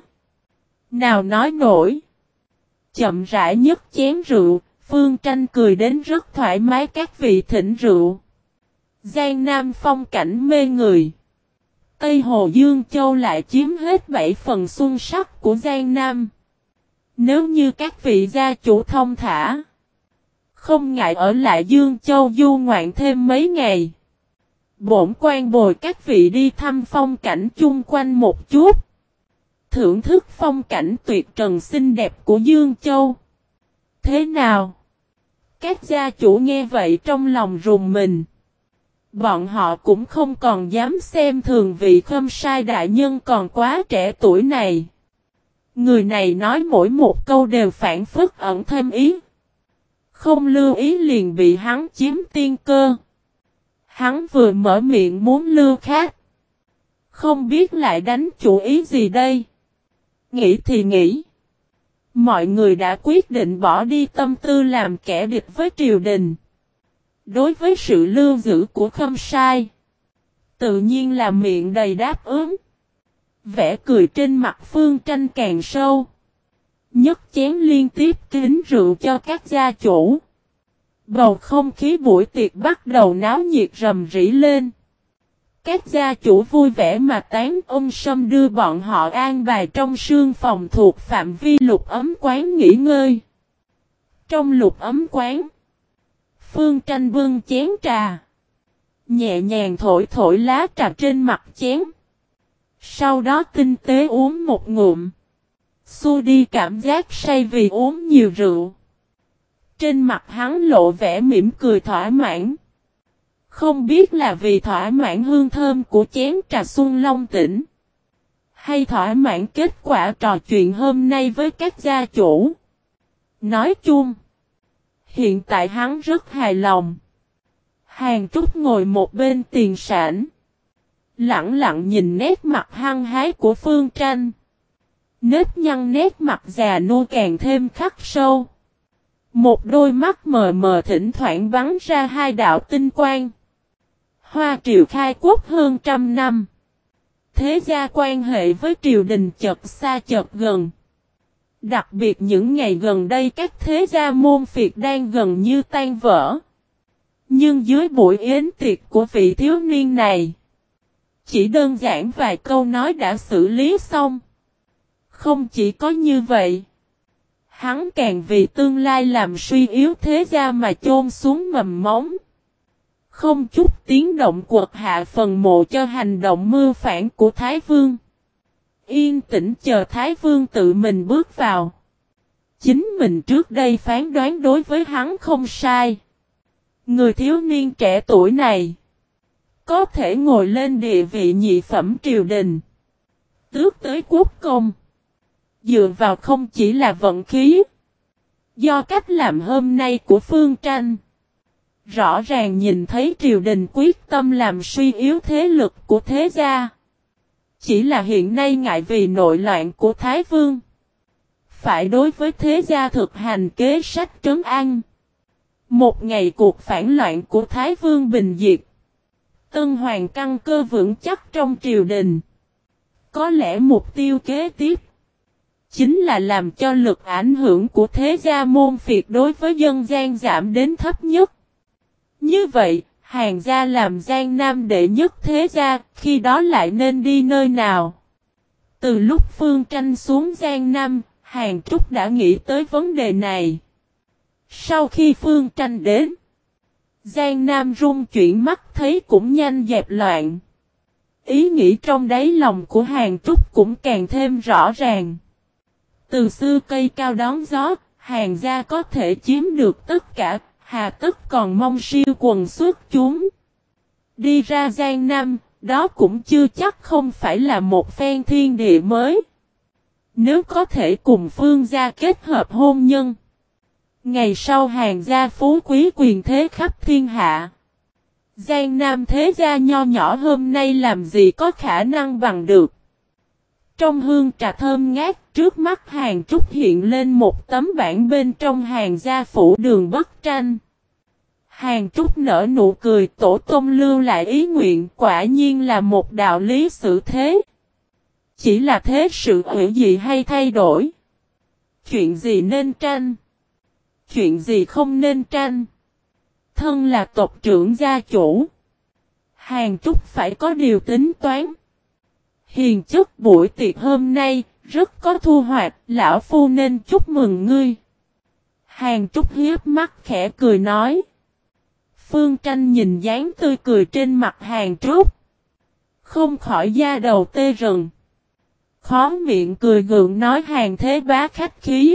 Nào nói nổi. Chậm rãi nhấc chén rượu, Phương Tranh cười đến rất thoải mái các vị thỉnh rượu. Giang Nam phong cảnh mê người. Tây Hồ Dương Châu lại chiếm hết 7 phần xuân sắc của Giang Nam. Nếu như các vị gia chủ thông thả, không ngại ở lại Dương Châu du ngoạn thêm mấy ngày. Bổn quan bồi các vị đi thăm phong cảnh chung quanh một chút. Thưởng thức phong cảnh tuyệt trần xinh đẹp của Dương Châu. Thế nào? Các gia chủ nghe vậy trong lòng rùng mình. Bọn họ cũng không còn dám xem thường vị Khâm Sai đại nhân còn quá trẻ tuổi này. Người này nói mỗi một câu đều phản phất ẩn thêm ý. Không lưu ý liền bị hắn chiếm tiên cơ. Hắn vừa mở miệng muốn lưu khách. Không biết lại đánh chủ ý gì đây? Nghĩ thì nghĩ. Mọi người đã quyết định bỏ đi tâm tư làm kẻ địch với triều đình. Đối với sự lưu giữ của Khâm Sai, tự nhiên là miệng đầy đáp ứng. Vẻ cười trên mặt Phương Tranh càng sâu. Nhấc chén liên tiếp kính rượu cho các gia chủ. Bầu không khí buổi tiệc bắt đầu náo nhiệt rầm rĩ lên. Các gia chủ vui vẻ mà tán Sâm đưa bọn họ an bài trong sương phòng thuộc phạm vi lục ấm quán nghỉ ngơi. Trong lục ấm quán, Phương Tranh bưng chén trà. Nhẹ nhàng thổi thổi lá trà trên mặt chén. Sau đó tinh tế uống một ngụm. Xua đi cảm giác say vì uống nhiều rượu. Trên mặt hắn lộ vẻ mỉm cười thỏa mãn. Không biết là vì thỏa mãn hương thơm của chén trà Xuân Long Tỉnh, hay thỏa mãn kết quả trò chuyện hôm nay với các gia chủ. Nói chung, hiện tại hắn rất hài lòng. Hàn Trúc ngồi một bên tiền sảnh, lặng lặng nhìn nét mặt hăng hái của Phương Tranh. Nếp nhăn nét mặt già nua càng thêm khắc sâu. Một đôi mắt mờ mờ thỉnh thoảng bắn ra hai đạo tinh quang. Hoa triều khai quốc hơn 100 năm. Thế gia quan hệ với triều đình chật xa chật gần. Đặc biệt những ngày gần đây các thế gia môn phiệt đang gần như tan vỡ. Nhưng dưới buổi yến tiệc của vị thiếu niên này, chỉ đơn giản vài câu nói đã xử lý xong. Không chỉ có như vậy, hắn càng vì tương lai làm suy yếu thế gia mà chôn xuống mầm móng. Không chút tiếng động quật hạ phần mộ cho hành động mưu phản của Thái Vương. Yên tĩnh chờ Thái Vương tự mình bước vào. Chính mình trước đây phán đoán đối với hắn không sai. Người thiếu niên trẻ tuổi này có thể ngồi lên địa vị nhị phẩm triều đình, tước tới quốc công. Dựa vào không chỉ là vận khí. Do cách làm hôm nay của Phương Tranh, rõ ràng nhìn thấy triều đình quyết tâm làm suy yếu thế lực của thế gia. Chỉ là hiện nay ngại vì nội loạn của Thái Vương, phải đối với thế gia thực hành kế sách trấn an. Một ngày cuộc phản loạn của Thái Vương bình diệt, Tân Hoàng căn cơ vững chắc trong triều đình. Có lẽ mục tiêu kế tiếp chính là làm cho lực ảnh hưởng của thế gia môn phiệt đối với dân gian giảm đến thấp nhất. Như vậy, Hàn gia làm Giang Nam đệ nhất thế gia, khi đó lại nên đi nơi nào? Từ lúc Phương Tranh xuống Giang Nam, Hàn Trúc đã nghĩ tới vấn đề này. Sau khi Phương Tranh đến, Giang Nam rung chuyển mắt thấy cũng nhanh dẹp loạn. Ý nghĩ trong đáy lòng của Hàn Trúc cũng càng thêm rõ ràng. Từ xưa cây cao đón gió, Hàn gia có thể chiếm được tất cả, hà tất còn mong siêu quần xuất chúng. Đi ra Giang Nam, đó cũng chưa chắc không phải là một phen thiên địa mới. Nếu có thể cùng Phương gia kết hợp hôn nhân, ngày sau Hàn gia phú quý quyền thế khắp thiên hạ. Giang Nam thế gia nho nhỏ hôm nay làm gì có khả năng bằng được. Trong hương trà thơm ngát, trước mắt Hàn Trúc hiện lên một tấm bảng bên trong Hàn gia phủ đường bức tranh. Hàn Trúc nở nụ cười, tổ tông lưu lại ý nguyện, quả nhiên là một đạo lý sự thế. Chỉ là thế sự hữu gì hay thay đổi. Chuyện gì nên tranh, chuyện gì không nên tranh. Thân là tộc trưởng gia chủ, Hàn Trúc phải có điều tính toán. Hiền chất buổi tiệc hôm nay, rất có thu hoạch, lão phu nên chúc mừng ngươi. Hàn Trúc hiếp mắt khẽ cười nói. Phương Tranh nhìn dáng tươi cười trên mặt Hàn Trúc, không khỏi da đầu tê rần. Khó miệng cười gượng nói Hàn thế bá khách khí.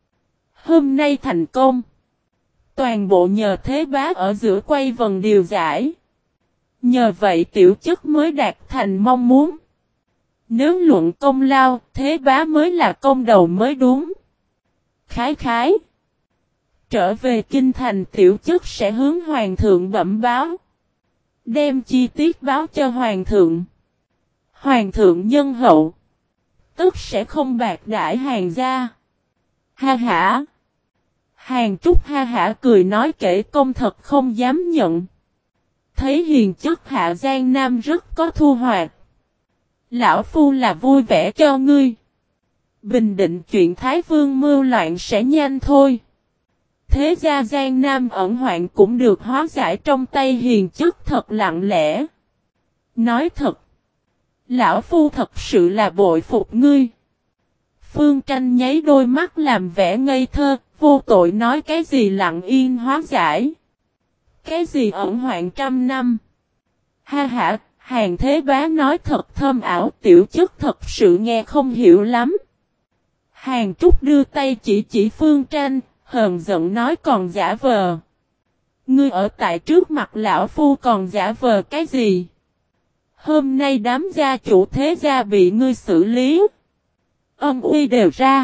Hôm nay thành công. Toàn bộ nhờ thế bá ở giữa quay vần điều giải. Nhờ vậy tiểu chất mới đạt thành mong muốn. Nếu luận công lao, thế bá mới là công đầu mới đúng. Khái khái. Trở về kinh thành tiểu chất sẽ hướng hoàng thượng bẩm báo. đem chi tiết báo cho hoàng thượng. Hoàng thượng nhân hậu, tức sẽ không bạc đãi Hàn gia. Ha hả. Hàn Trúc ha hả cười nói kể công thật không dám nhận. Thấy hiền chất hạ Giang Nam rất có thu hoạch. Lão phu là vui vẻ cho ngươi. Bình định chuyện Thái Vương mưu loạn sẽ nhanh thôi. Thế gia Giang Nam ẩn hoạn cũng được hóa giải trong tay hiền chất thật lặng lẽ. Nói thật, lão phu thật sự là bội phục ngươi. Phương Tranh nháy đôi mắt làm vẻ ngây thơ, vô tội nói cái gì lặng yên hóa giải. Cái gì ẩn hoạn trăm năm. Ha ha, Hàn Thế Bá nói thật thâm ảo, tiểu chất thật sự nghe không hiểu lắm. Hàn Trúc đưa tay chỉ Phương Tranh, hờn giận nói còn giả vờ. Ngươi ở tại trước mặt lão phu còn giả vờ cái gì? Hôm nay đám gia chủ thế gia bị ngươi xử lý. Ân uy đều ra.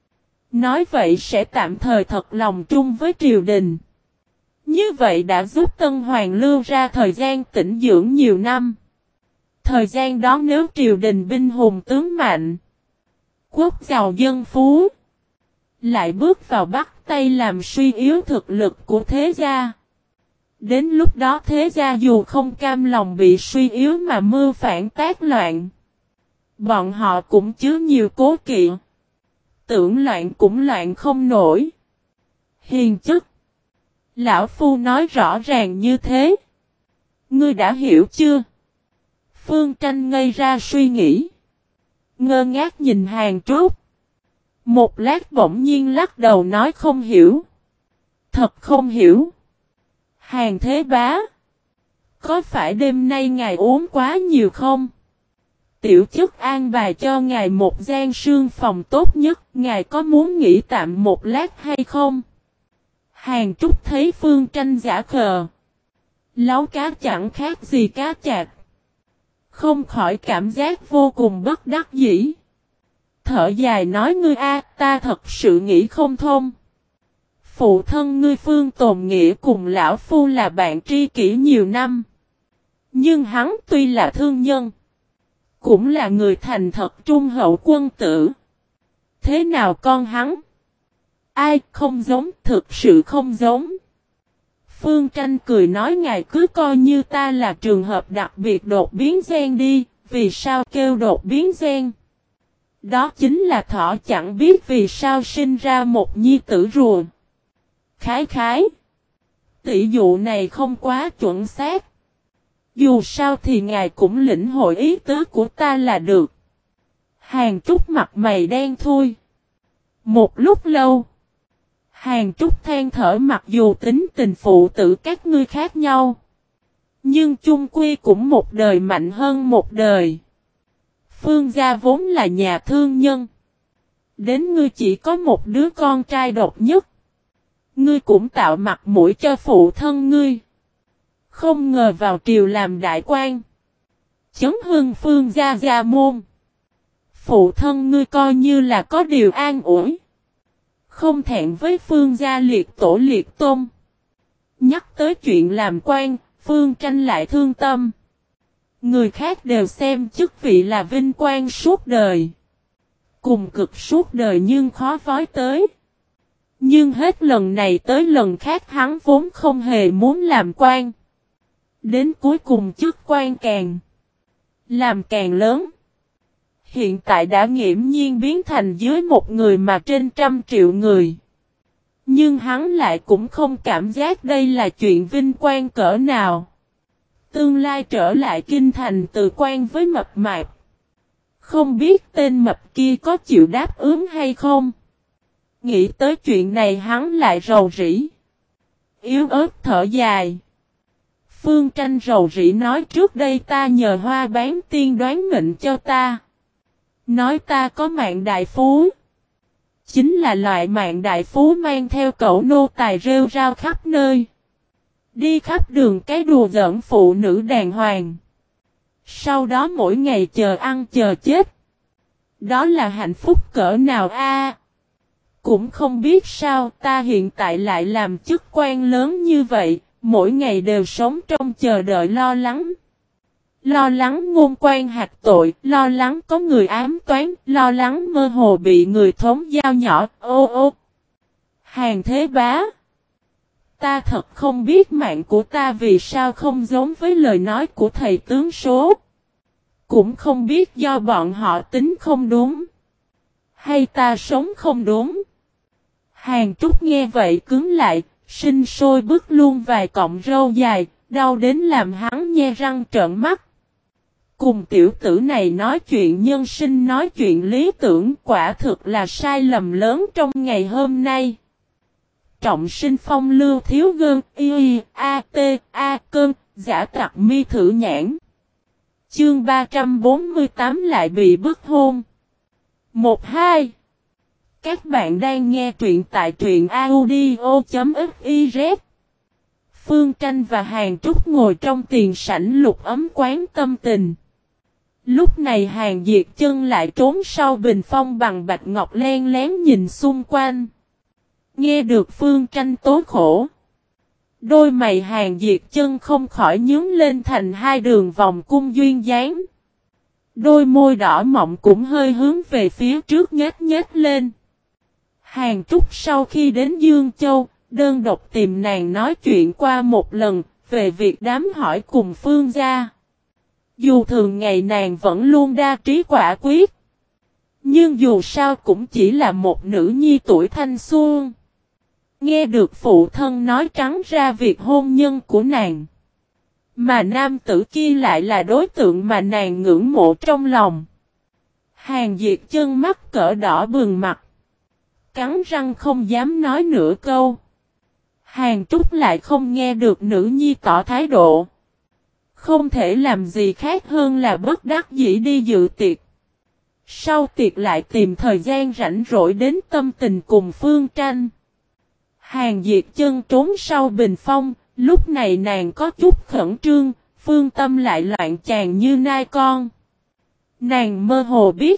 Nói vậy sẽ tạm thời thật lòng chung với triều đình. Như vậy đã giúp Tân Hoàng lưu ra thời gian tĩnh dưỡng nhiều năm. Thời gian đó nếu triều đình binh hùng tướng mạnh, quốc giàu dân phú, lại bước vào bắt tay làm suy yếu thực lực của thế gia. Đến lúc đó thế gia dù không cam lòng bị suy yếu mà mưu phản tác loạn, bọn họ cũng chứa nhiều cố kỵ. Tưởng loạn cũng loạn không nổi. Hiền chất, lão phu nói rõ ràng như thế. Ngươi đã hiểu chưa? Phương Tranh ngây ra suy nghĩ. Ngơ ngác nhìn Hàn Trúc. Một lát bỗng nhiên lắc đầu nói không hiểu. Thật không hiểu. Hàn Thế Bá, có phải đêm nay ngài uống quá nhiều không? Tiểu chức an bài cho ngài một gian sương phòng tốt nhất, ngài có muốn nghỉ tạm một lát hay không? Hàn Trúc thấy Phương Tranh giả khờ, láu cá chẳng khác gì cá chạch, không khỏi cảm giác vô cùng bất đắc dĩ. Thở dài nói ngươi a, ta thật sự nghĩ không thông. Phụ thân ngươi Phương Tồn Nghĩa cùng lão phu là bạn tri kỷ nhiều năm. Nhưng hắn tuy là thương nhân, cũng là người thành thật trung hậu quân tử. Thế nào con hắn? Ai không giống, thực sự không giống. Phương Tranh cười nói ngài cứ coi như ta là trường hợp đặc biệt đột biến gen đi, vì sao kêu đột biến gen? Đó chính là thỏ chẳng biết vì sao sinh ra một nhi tử rùa. Khái khái. Tỷ dụ này không quá chuẩn xác. Dù sao thì ngài cũng lĩnh hội ý tứ của ta là được. Hàn Trúc mặt mày đen thui. Một lúc lâu, Hàn Trúc than thở mặc dù tính tình phụ tử các ngươi khác nhau, nhưng chung quy cũng một đời mạnh hơn một đời. Phương gia vốn là nhà thương nhân. Đến ngươi chỉ có một đứa con trai độc nhất. Ngươi cũng tạo mặt mũi cho phụ thân ngươi. Không ngờ vào triều làm đại quan, chấn hưng Phương gia gia môn. Phụ thân ngươi coi như là có điều an ủi, không thẹn với Phương gia liệt tổ liệt tôn. Nhắc tới chuyện làm quan, Phương Tranh lại thương tâm. Người khác đều xem chức vị là vinh quang suốt đời, cùng cực suốt đời nhưng khó vói tới. Nhưng hết lần này tới lần khác hắn vốn không hề muốn làm quan. Đến cuối cùng chức quan càng làm càng lớn. Hiện tại đã nghiễm nhiên biến thành dưới một người mà trên 100 triệu người. Nhưng hắn lại cũng không cảm giác đây là chuyện vinh quang cỡ nào. Tương lai trở lại kinh thành từ quan với mập mạp. Không biết tên mập kia có chịu đáp ứng hay không. Nghĩ tới chuyện này hắn lại rầu rĩ. Yếu ớt thở dài. Phương Tranh rầu rĩ nói trước đây ta nhờ Hoa Bán Tiên đoán mệnh cho ta. Nói ta có mạng đại phú. Chính là loại mạng đại phú mang theo cẩu nô tài rêu rao khắp nơi. Đi khắp đường cái đùa giỡn phụ nữ đàng hoàng. Sau đó mỗi ngày chờ ăn chờ chết. Đó là hạnh phúc cỡ nào a? Cũng không biết sao ta hiện tại lại làm chức quan lớn như vậy. mỗi ngày đều sống trong chờ đợi lo lắng. Lo lắng ngôn quan hạt tội, lo lắng có người ám toán, lo lắng mơ hồ bị người thống dao nhỏ, ô ô. Hàng Thế Bá. Ta thật không biết mạng của ta vì sao không giống với lời nói của thầy tướng số. Cũng không biết do bọn họ tính không đúng. Hay ta sống không đúng. Hàng Trúc nghe vậy cứng lại, sinh sôi bứt luôn vài cọng râu dài, đau đến làm hắn nhe răng trợn mắt. Cùng tiểu tử này nói chuyện nhân sinh, nói chuyện lý tưởng, quả thực là sai lầm lớn trong ngày hôm nay. Trọng sinh phong lưu thiếu gơn, y a t a cơn, giả tặc mi thử nhãn. Chương 348 lại bị bức hôn. 1-2. Các bạn đang nghe truyện tại truyện audio.fiz. Phương Tranh và Hàng Trúc ngồi trong tiền sảnh lục ấm quán tâm tình. Lúc này Hàng Diệt Chân lại trốn sau bình phong bằng bạch ngọc len lén nhìn xung quanh. Nghe được Phương Tranh tố khổ. Đôi mày Hàng Diệt Chân không khỏi nhướng lên thành hai đường vòng cung duyên dáng. Đôi môi đỏ mọng cũng hơi hướng về phía trước nhếch nhếch lên. Hàng Trúc sau khi đến Dương Châu, đơn độc tìm nàng nói chuyện qua một lần, về việc đám hỏi cùng Phương gia. Dù thường ngày nàng vẫn luôn đa trí quả quyết. Nhưng dù sao cũng chỉ là một nữ nhi tuổi thanh xuân. Nghe được phụ thân nói trắng ra việc hôn nhân của nàng. Mà nam tử kia lại là đối tượng mà nàng ngưỡng mộ trong lòng. Hàng Diệt Chân mắt cỡ đỏ bừng mặt. Cắn răng không dám nói nửa câu. Hàng Trúc lại không nghe được nữ nhi tỏ thái độ. Không thể làm gì khác hơn là bất đắc dĩ đi dự tiệc. Sau tiệc lại tìm thời gian rảnh rỗi đến tâm tình cùng Phương Tranh. Hàng Diệt Chân trốn sau bình phong, lúc này nàng có chút khẩn trương, phương tâm lại loạn tràn như nai con. Nàng mơ hồ biết.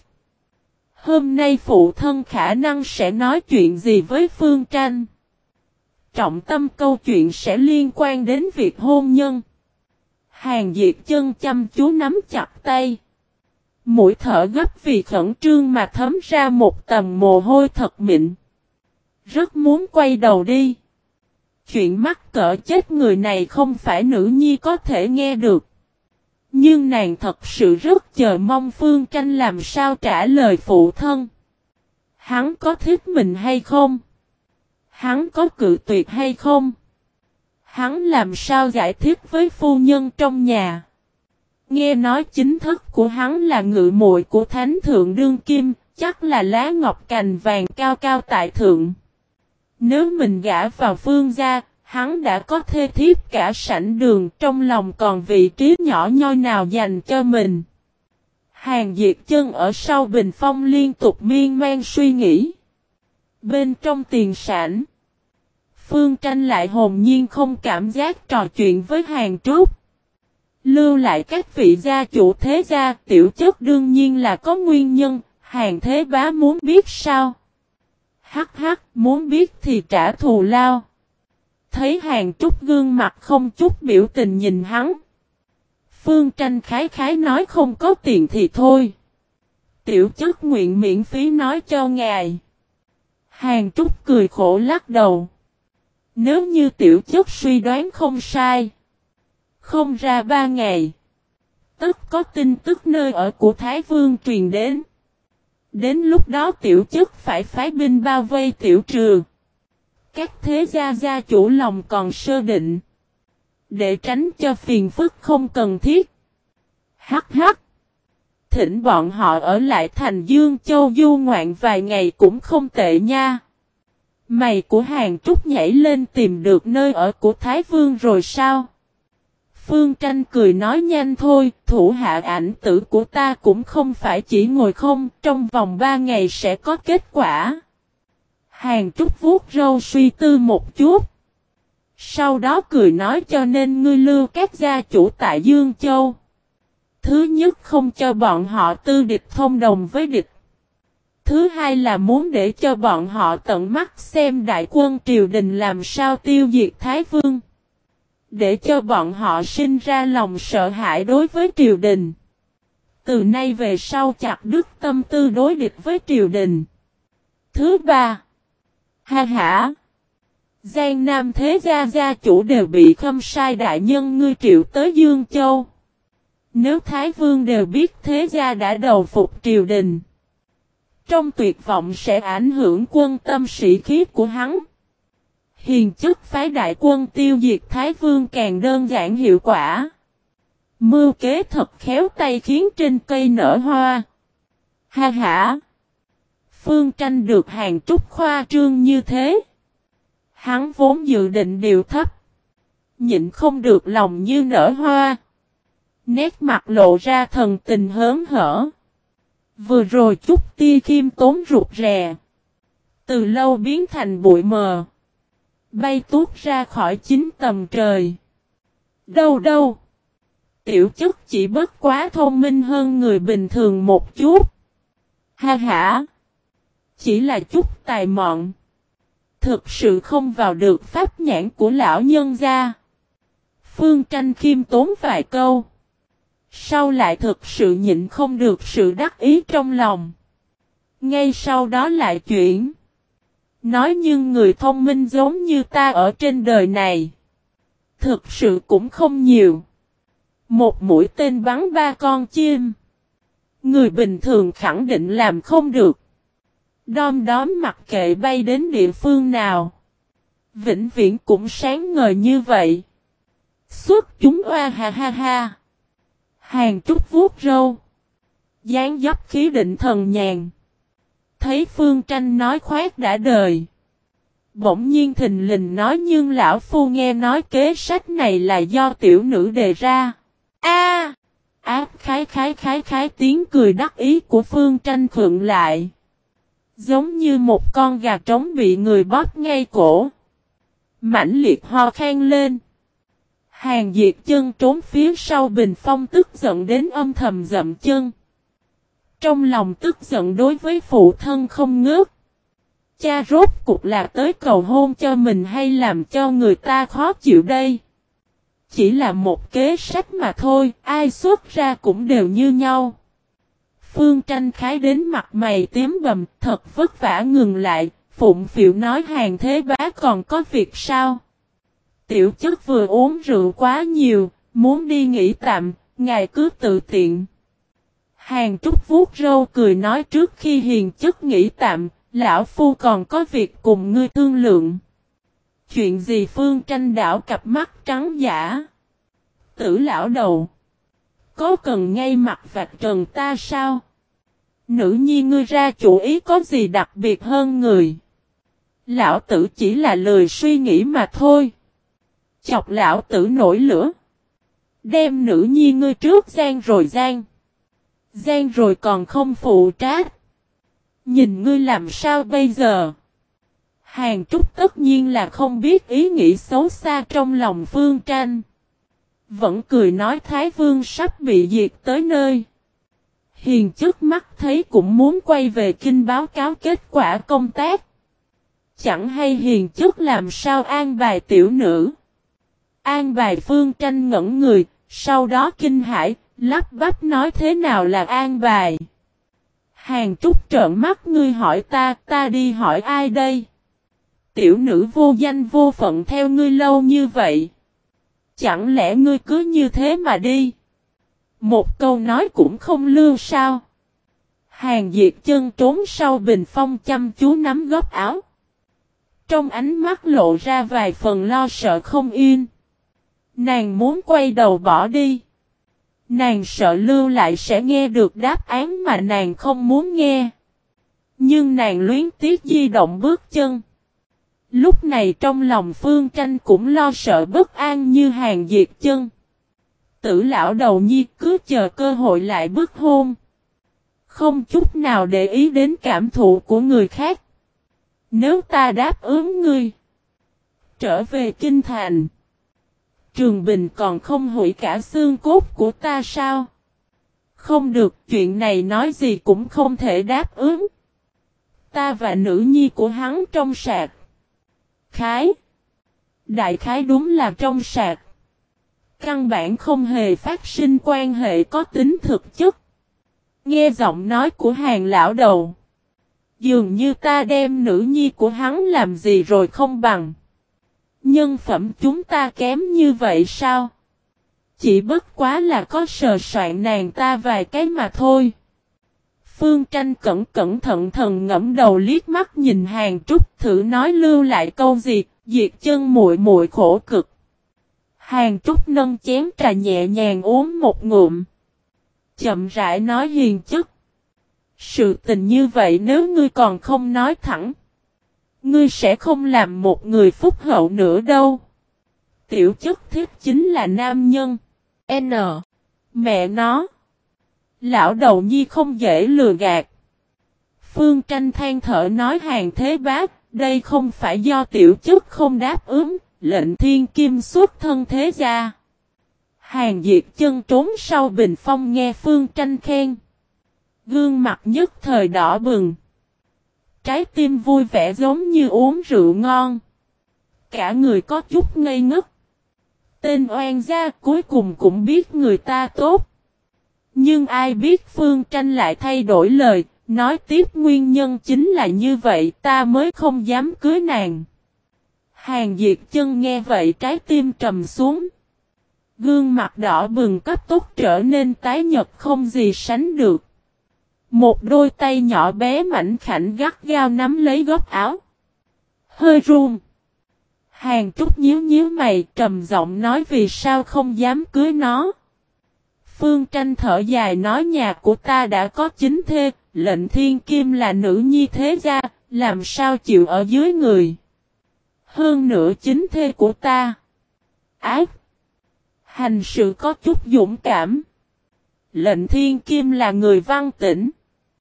Hôm nay phụ thân khả năng sẽ nói chuyện gì với Phương Tranh. Trọng tâm câu chuyện sẽ liên quan đến việc hôn nhân. Hàng Diệt Chân chăm chú nắm chặt tay. Mũi thở gấp vì khẩn trương mà thấm ra một tầng mồ hôi thật mịn. Rất muốn quay đầu đi. Chuyện mắc cỡ chết người này không phải nữ nhi có thể nghe được. Nhưng nàng thật sự rất chờ mong Phương Tranh làm sao trả lời phụ thân. Hắn có thích mình hay không? Hắn có cự tuyệt hay không? Hắn làm sao giải thích với phu nhân trong nhà? Nghe nói chính thức của hắn là ngự muội của thánh thượng đương kim, chắc là lá ngọc cành vàng cao cao tại thượng. Nếu mình gả vào Phương gia, hắn đã có thê thiếp cả sảnh đường, trong lòng còn vị trí nhỏ nhoi nào dành cho mình. Hàng Diệt Chân ở sau bình phong liên tục miên man suy nghĩ. Bên trong tiền sảnh, Phương Tranh lại hồn nhiên không cảm giác trò chuyện với Hàng Trúc. Lưu lại các vị gia chủ thế gia, tiểu chất đương nhiên là có nguyên nhân, Hàng Thế Bá muốn biết sao? Hắc hắc, muốn biết thì trả thù lao. Thấy Hàng Trúc gương mặt không chút biểu tình nhìn hắn. Phương Tranh khái khái nói không có tiền thì thôi. Tiểu chất nguyện miễn phí nói cho ngài. Hàng Trúc cười khổ lắc đầu. Nếu như tiểu chất suy đoán không sai. Không ra 3 ngày. Tất có tin tức nơi ở của Thái Vương truyền đến. Đến lúc đó tiểu chất phải phái binh bao vây tiểu trừ. Các thế gia gia chủ lòng còn sơ định. Để tránh cho phiền phức không cần thiết. Hắc hắc. Thỉnh bọn họ ở lại thành Dương Châu du ngoạn vài ngày cũng không tệ nha. Mày của Hàng Trúc nhảy lên tìm được nơi ở của Thái Vương rồi sao? Phương Tranh cười nói nhanh thôi, thủ hạ ảnh tử của ta cũng không phải chỉ ngồi không, trong vòng 3 ngày sẽ có kết quả. Hàng Trúc vuốt râu suy tư một chút. Sau đó cười nói cho nên ngươi lưu các gia chủ tại Dương Châu. Thứ nhất không cho bọn họ tư địch thông đồng với địch. Thứ hai là muốn để cho bọn họ tận mắt xem đại quân triều đình làm sao tiêu diệt Thái Vương. để cho bọn họ sinh ra lòng sợ hãi đối với triều đình. Từ nay về sau chặt đứt tâm tư đối địch với triều đình. Thứ ba. Ha hả. Giang Nam thế gia gia chủ đều bị Khâm Sai đại nhân ngươi triệu tới Dương Châu. Nếu Thái Vương đều biết thế gia đã đầu phục triều đình, trong tuyệt vọng sẽ ảnh hưởng quân tâm sĩ khí của hắn. Hiền chức phái đại quân tiêu diệt Thái Vương càng đơn giản hiệu quả. Mưu kế thật khéo tay khiến trên cây nở hoa. Ha hả. Phương Tranh được Hàn Trúc khoa trương như thế. Hắn vốn dự định điều thấp. Nhịn không được lòng như nở hoa. Nét mặt lộ ra thần tình hớn hở. Vừa rồi chút tia khiêm tốn rụt rè. Từ lâu biến thành bụi mờ. Bay tuốt ra khỏi chính tầng trời. Đâu đâu. Tiểu chất chỉ bất quá thông minh hơn người bình thường một chút. Ha hả. Chỉ là chút tài mọn. Thực sự không vào được pháp nhãn của lão nhân gia. Phương Tranh khiêm tốn vài câu. Sau lại thực sự nhịn không được sự đắc ý trong lòng. Ngay sau đó lại chuyển. Nói nhưng người thông minh giống như ta ở trên đời này. Thực sự cũng không nhiều. Một mũi tên bắn 3 con chim. Người bình thường khẳng định làm không được. Đom đóm mặc kệ bay đến địa phương nào. Vĩnh viễn cũng sáng ngời như vậy. Xuất chúng oa ha ha ha. Hàn Trúc vuốt râu. Dáng dấp khí định thần nhàn. Thấy Phương Tranh nói khoác đã đời. Bỗng nhiên thình lình nói nhưng lão phu nghe nói kế sách này là do tiểu nữ đề ra. A! Áp khái tiếng cười đắc ý của Phương Tranh khựng lại. Giống như một con gà trống bị người bóp ngay cổ. Mãnh liệt ho khan lên. Hàn Diệt Chân trốn phía sau bình phong tức giận đến âm thầm dậm chân. Trong lòng tức giận đối với phụ thân không ngớt. Cha rốt cuộc là tới cầu hôn cho mình hay làm cho người ta khó chịu đây? Chỉ là một kế sách mà thôi, ai xuất ra cũng đều như nhau. Phương Tranh khái đến mặt mày tím bầm, thật vất vả ngừng lại, phụng phịu nói Hàn Thế Bá còn có việc sao? Tiểu chất vừa uống rượu quá nhiều, muốn đi nghỉ tạm, ngài cứ tự tiện. Hàn Trúc vuốt râu cười nói trước khi hiền chất nghỉ tạm, lão phu còn có việc cùng ngươi thương lượng. Chuyện gì? Phương Tranh đảo cặp mắt trắng giả. Tử lão đầu. Có cần ngay mặt vạch trần ta sao? Nữ nhi ngươi ra chủ ý có gì đặc biệt hơn người? Lão tử chỉ là lười suy nghĩ mà thôi. Chọc lão tử nổi lửa. Đem nữ nhi ngươi trước gian rồi gian. Gian rồi còn không phụ trách. Nhìn ngươi làm sao bây giờ? Hàn Trúc tất nhiên là không biết ý nghĩ xấu xa trong lòng Phương Tranh. Vẫn cười nói Thái Vương sắp bị diệt tới nơi. Hiền trước mắt thấy cũng muốn quay về kinh báo cáo kết quả công tác. Chẳng hay hiền trước làm sao an bài tiểu nữ. An bài Phương Tranh ngẩn người, sau đó kinh hãi, lắp bắp nói thế nào là an bài. Hàn Trúc trợn mắt ngươi hỏi ta đi hỏi ai đây? Tiểu nữ vô danh vô phận theo ngươi lâu như vậy. Chẳng lẽ ngươi cứ như thế mà đi? Một câu nói cũng không lưu sao? Hàn Diệt Chân trốn sau bình phong chăm chú nắm góc áo. Trong ánh mắt lộ ra vài phần lo sợ không yên. Nàng muốn quay đầu bỏ đi. Nàng sợ lưu lại sẽ nghe được đáp án mà nàng không muốn nghe. Nhưng nàng luyến tiếc di động bước chân. Lúc này trong lòng Phương Tranh cũng lo sợ bất an như Hàn Diệt Chân. Tử lão đầu nhi cứ chờ cơ hội lại bức hôn. Không chút nào để ý đến cảm thụ của người khác. Nếu ta đáp ứng ngươi. Trở về kinh thành. Trường Bình còn không hủy cả xương cốt của ta sao? Không được, chuyện này nói gì cũng không thể đáp ứng. Ta và nữ nhi của hắn trong sạc. Khái. Đại khái đúng là trong sạc. Căn bản không hề phát sinh quan hệ có tính thực chất. Nghe giọng nói của Hàng lão đầu. Dường như ta đem nữ nhi của hắn làm gì rồi không bằng. Nhân phẩm chúng ta kém như vậy sao? Chỉ bất quá là có sờ soạn nàng ta vài cái mà thôi. Phương Tranh cẩn thận ngẫm đầu liếc mắt nhìn Hàng Trúc thử nói lưu lại câu gì, diệt chân muội muội khổ cực. Hàng Trúc nâng chén trà nhẹ nhàng uống một ngụm. Chậm rãi nói hiền chất. Sự tình như vậy nếu ngươi còn không nói thẳng. Ngươi sẽ không làm một người phúc hậu nữa đâu. Tiểu chất thiếp chính là nam nhân. N. Mẹ nó. Lão đầu nhi không dễ lừa gạt. Phương Tranh than thở nói Hàng thế bác. Đây không phải do tiểu chất không đáp ứng. Lệnh thiên kim xuất thân thế gia. Hàng Diệt Chân trốn sau bình phong nghe Phương Tranh khen. Gương mặt nhất thời đỏ bừng. Trái tim vui vẻ giống như uống rượu ngon. Cả người có chút ngây ngất. Tên oan gia cuối cùng cũng biết người ta tốt. Nhưng ai biết Phương Tranh lại thay đổi lời. Nói tiếp nguyên nhân chính là như vậy ta mới không dám cưới nàng. Hàng Diệt Chân nghe vậy trái tim trầm xuống. Gương mặt đỏ bừng cấp tốc trở nên tái nhợt không gì sánh được. Một đôi tay nhỏ bé mảnh khảnh gắt gao nắm lấy góc áo. Hơi run. Hàng Trúc nhíu mày trầm giọng nói vì sao không dám cưới nó. Phương Tranh thở dài nói nhà của ta đã có chính thê, lệnh thiên kim là nữ nhi thế gia, làm sao chịu ở dưới người. Hơn nữa chính thê của ta. Ác. Hành sự có chút dũng cảm. Lệnh thiên kim là người văn tĩnh.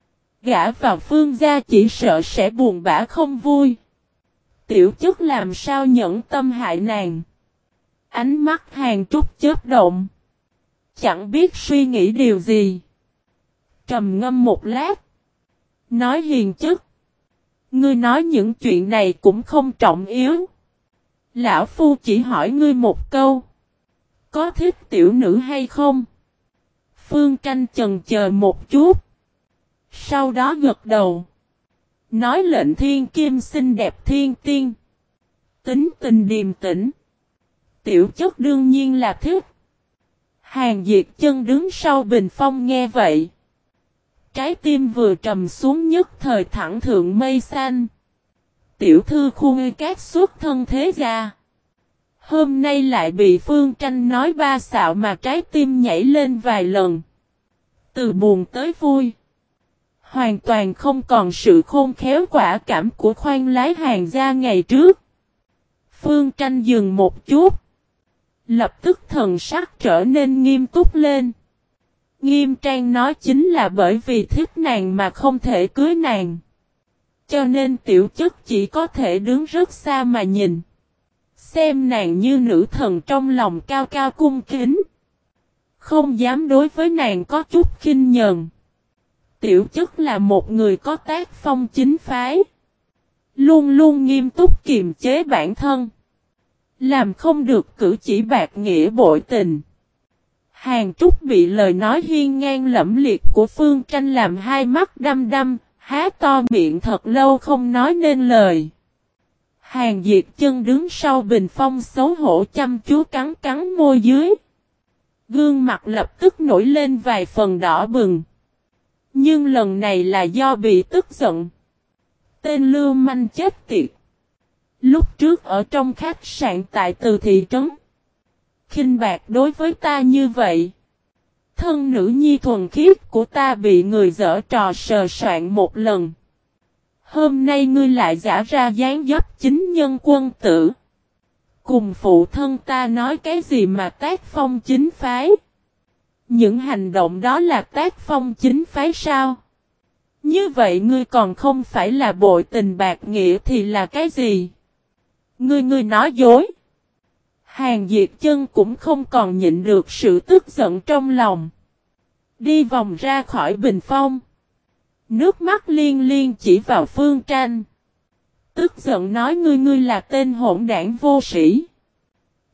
Gả vào Phương gia chỉ sợ sẽ buồn bã không vui. Tiểu chất làm sao nhẫn tâm hại nàng. Ánh mắt Hàng Trúc chớp động. Chẳng biết suy nghĩ điều gì. Trầm ngâm một lát. Nói hiền chất. Ngươi nói những chuyện này cũng không trọng yếu. Lão Phu chỉ hỏi ngươi một câu. Có thích tiểu nữ hay không? Phương Tranh chần chờ một chút. Sau đó gật đầu. Nói lệnh thiên kim xinh đẹp thiên tiên. Tính tình điềm tĩnh. Tiểu chất đương nhiên là thích. Hàng Diệt Chân đứng sau bình phong nghe vậy. Trái tim vừa trầm xuống nhất thời thẳng thượng mây xanh. Tiểu thư khu ngây cát xuất thân thế gia. Hôm nay lại bị Phương Tranh nói ba xạo mà trái tim nhảy lên vài lần. Từ buồn tới vui. Hoàn toàn không còn sự khôn khéo quả cảm của khoan lái Hàng gia ngày trước. Phương Tranh dừng một chút. Lập tức thần sắc trở nên nghiêm túc lên. Nghiêm trang nói chính là bởi vì thích nàng mà không thể cưới nàng. Cho nên tiểu chất chỉ có thể đứng rất xa mà nhìn. Xem nàng như nữ thần trong lòng cao cao cung kính. Không dám đối với nàng có chút khinh nhờn. Tiểu chất là một người có tác phong chính phái. Luôn luôn nghiêm túc kiềm chế bản thân. Làm không được cử chỉ bạc nghĩa bội tình. Hàng Trúc bị lời nói hiên ngang lẫm liệt của Phương Tranh làm hai mắt đăm đăm, há to miệng thật lâu không nói nên lời. Hàng Diệt Chân đứng sau bình phong xấu hổ chăm chú cắn môi dưới. Gương mặt lập tức nổi lên vài phần đỏ bừng. Nhưng lần này là do bị tức giận. Tên lưu manh chết tiệt. Lúc trước ở trong khách sạn tại Từ thị trấn. Khinh bạc đối với ta như vậy. Thân nữ nhi thuần khiết của ta bị người giở trò sờ soạn một lần. Hôm nay ngươi lại giả ra dáng dấp chính nhân quân tử. Cùng phụ thân ta nói cái gì mà tác phong chính phái. Những hành động đó là tác phong chính phái sao? Như vậy ngươi còn không phải là bội tình bạc nghĩa thì là cái gì? Ngươi nói dối. Hàng Diệt Chân cũng không còn nhịn được sự tức giận trong lòng. Đi vòng ra khỏi bình phong. Nước mắt liên chỉ vào Phương Tranh. Tức giận nói ngươi là tên hỗn đảng vô sĩ.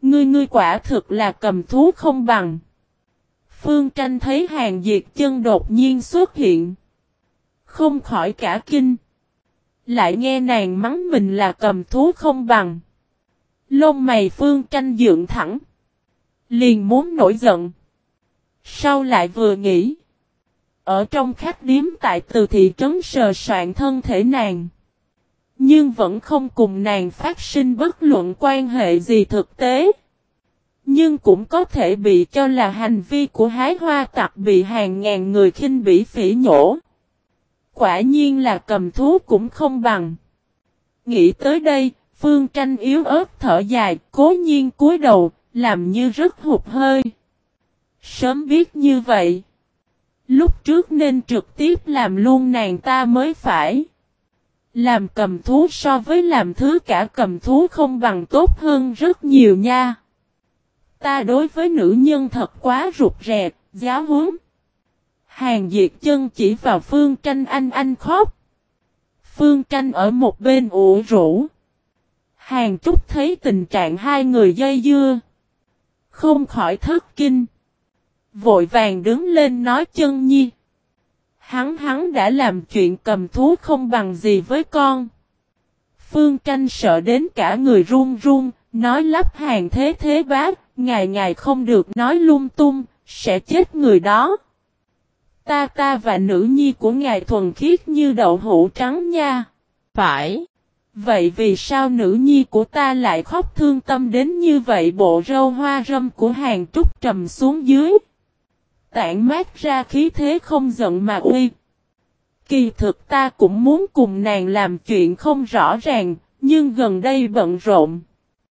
Ngươi quả thực là cầm thú không bằng. Phương Tranh thấy Hàn Diệt Chân đột nhiên xuất hiện. Không khỏi cả kinh. Lại nghe nàng mắng mình là cầm thú không bằng. Lông mày Phương Tranh dựng thẳng. Liền muốn nổi giận. Sau lại vừa nghĩ. Ở trong khách điếm tại từ thị trấn sờ soạn thân thể nàng. Nhưng vẫn không cùng nàng phát sinh bất luận quan hệ gì thực tế. Nhưng cũng có thể bị cho là hành vi của hái hoa tặc bị hàng ngàn người khinh bỉ phỉ nhổ. Quả nhiên là cầm thú cũng không bằng. Nghĩ tới đây, Phương Tranh yếu ớt thở dài, cố nhiên cúi đầu, làm như rất hụt hơi. Sớm biết như vậy. Lúc trước nên trực tiếp làm luôn nàng ta mới phải. Làm cầm thú so với làm thứ cả cầm thú không bằng tốt hơn rất nhiều nha. Ta đối với nữ nhân thật quá rụt rè, giáo huấn. Hàn Diệt Chân chỉ vào Phương Tranh anh khóc. Phương Tranh ở một bên ủ rũ. Hàn Trúc thấy tình trạng hai người dây dưa. Không khỏi thất kinh. Vội vàng đứng lên nói Chân Nhi. Hắn đã làm chuyện cầm thú không bằng gì với con. Phương Tranh sợ đến cả người run run, nói lắp Hàn thế bác, ngài không được nói lung tung, sẽ chết người đó. Ta và nữ nhi của ngài thuần khiết như đậu hũ trắng nha. Phải. Vậy vì sao nữ nhi của ta lại khóc thương tâm đến như vậy? Bộ râu hoa râm của Hàn Trúc trầm xuống dưới. Tản mát ra khí thế không giận mà uy. Kỳ thực ta cũng muốn cùng nàng làm chuyện không rõ ràng, nhưng gần đây bận rộn.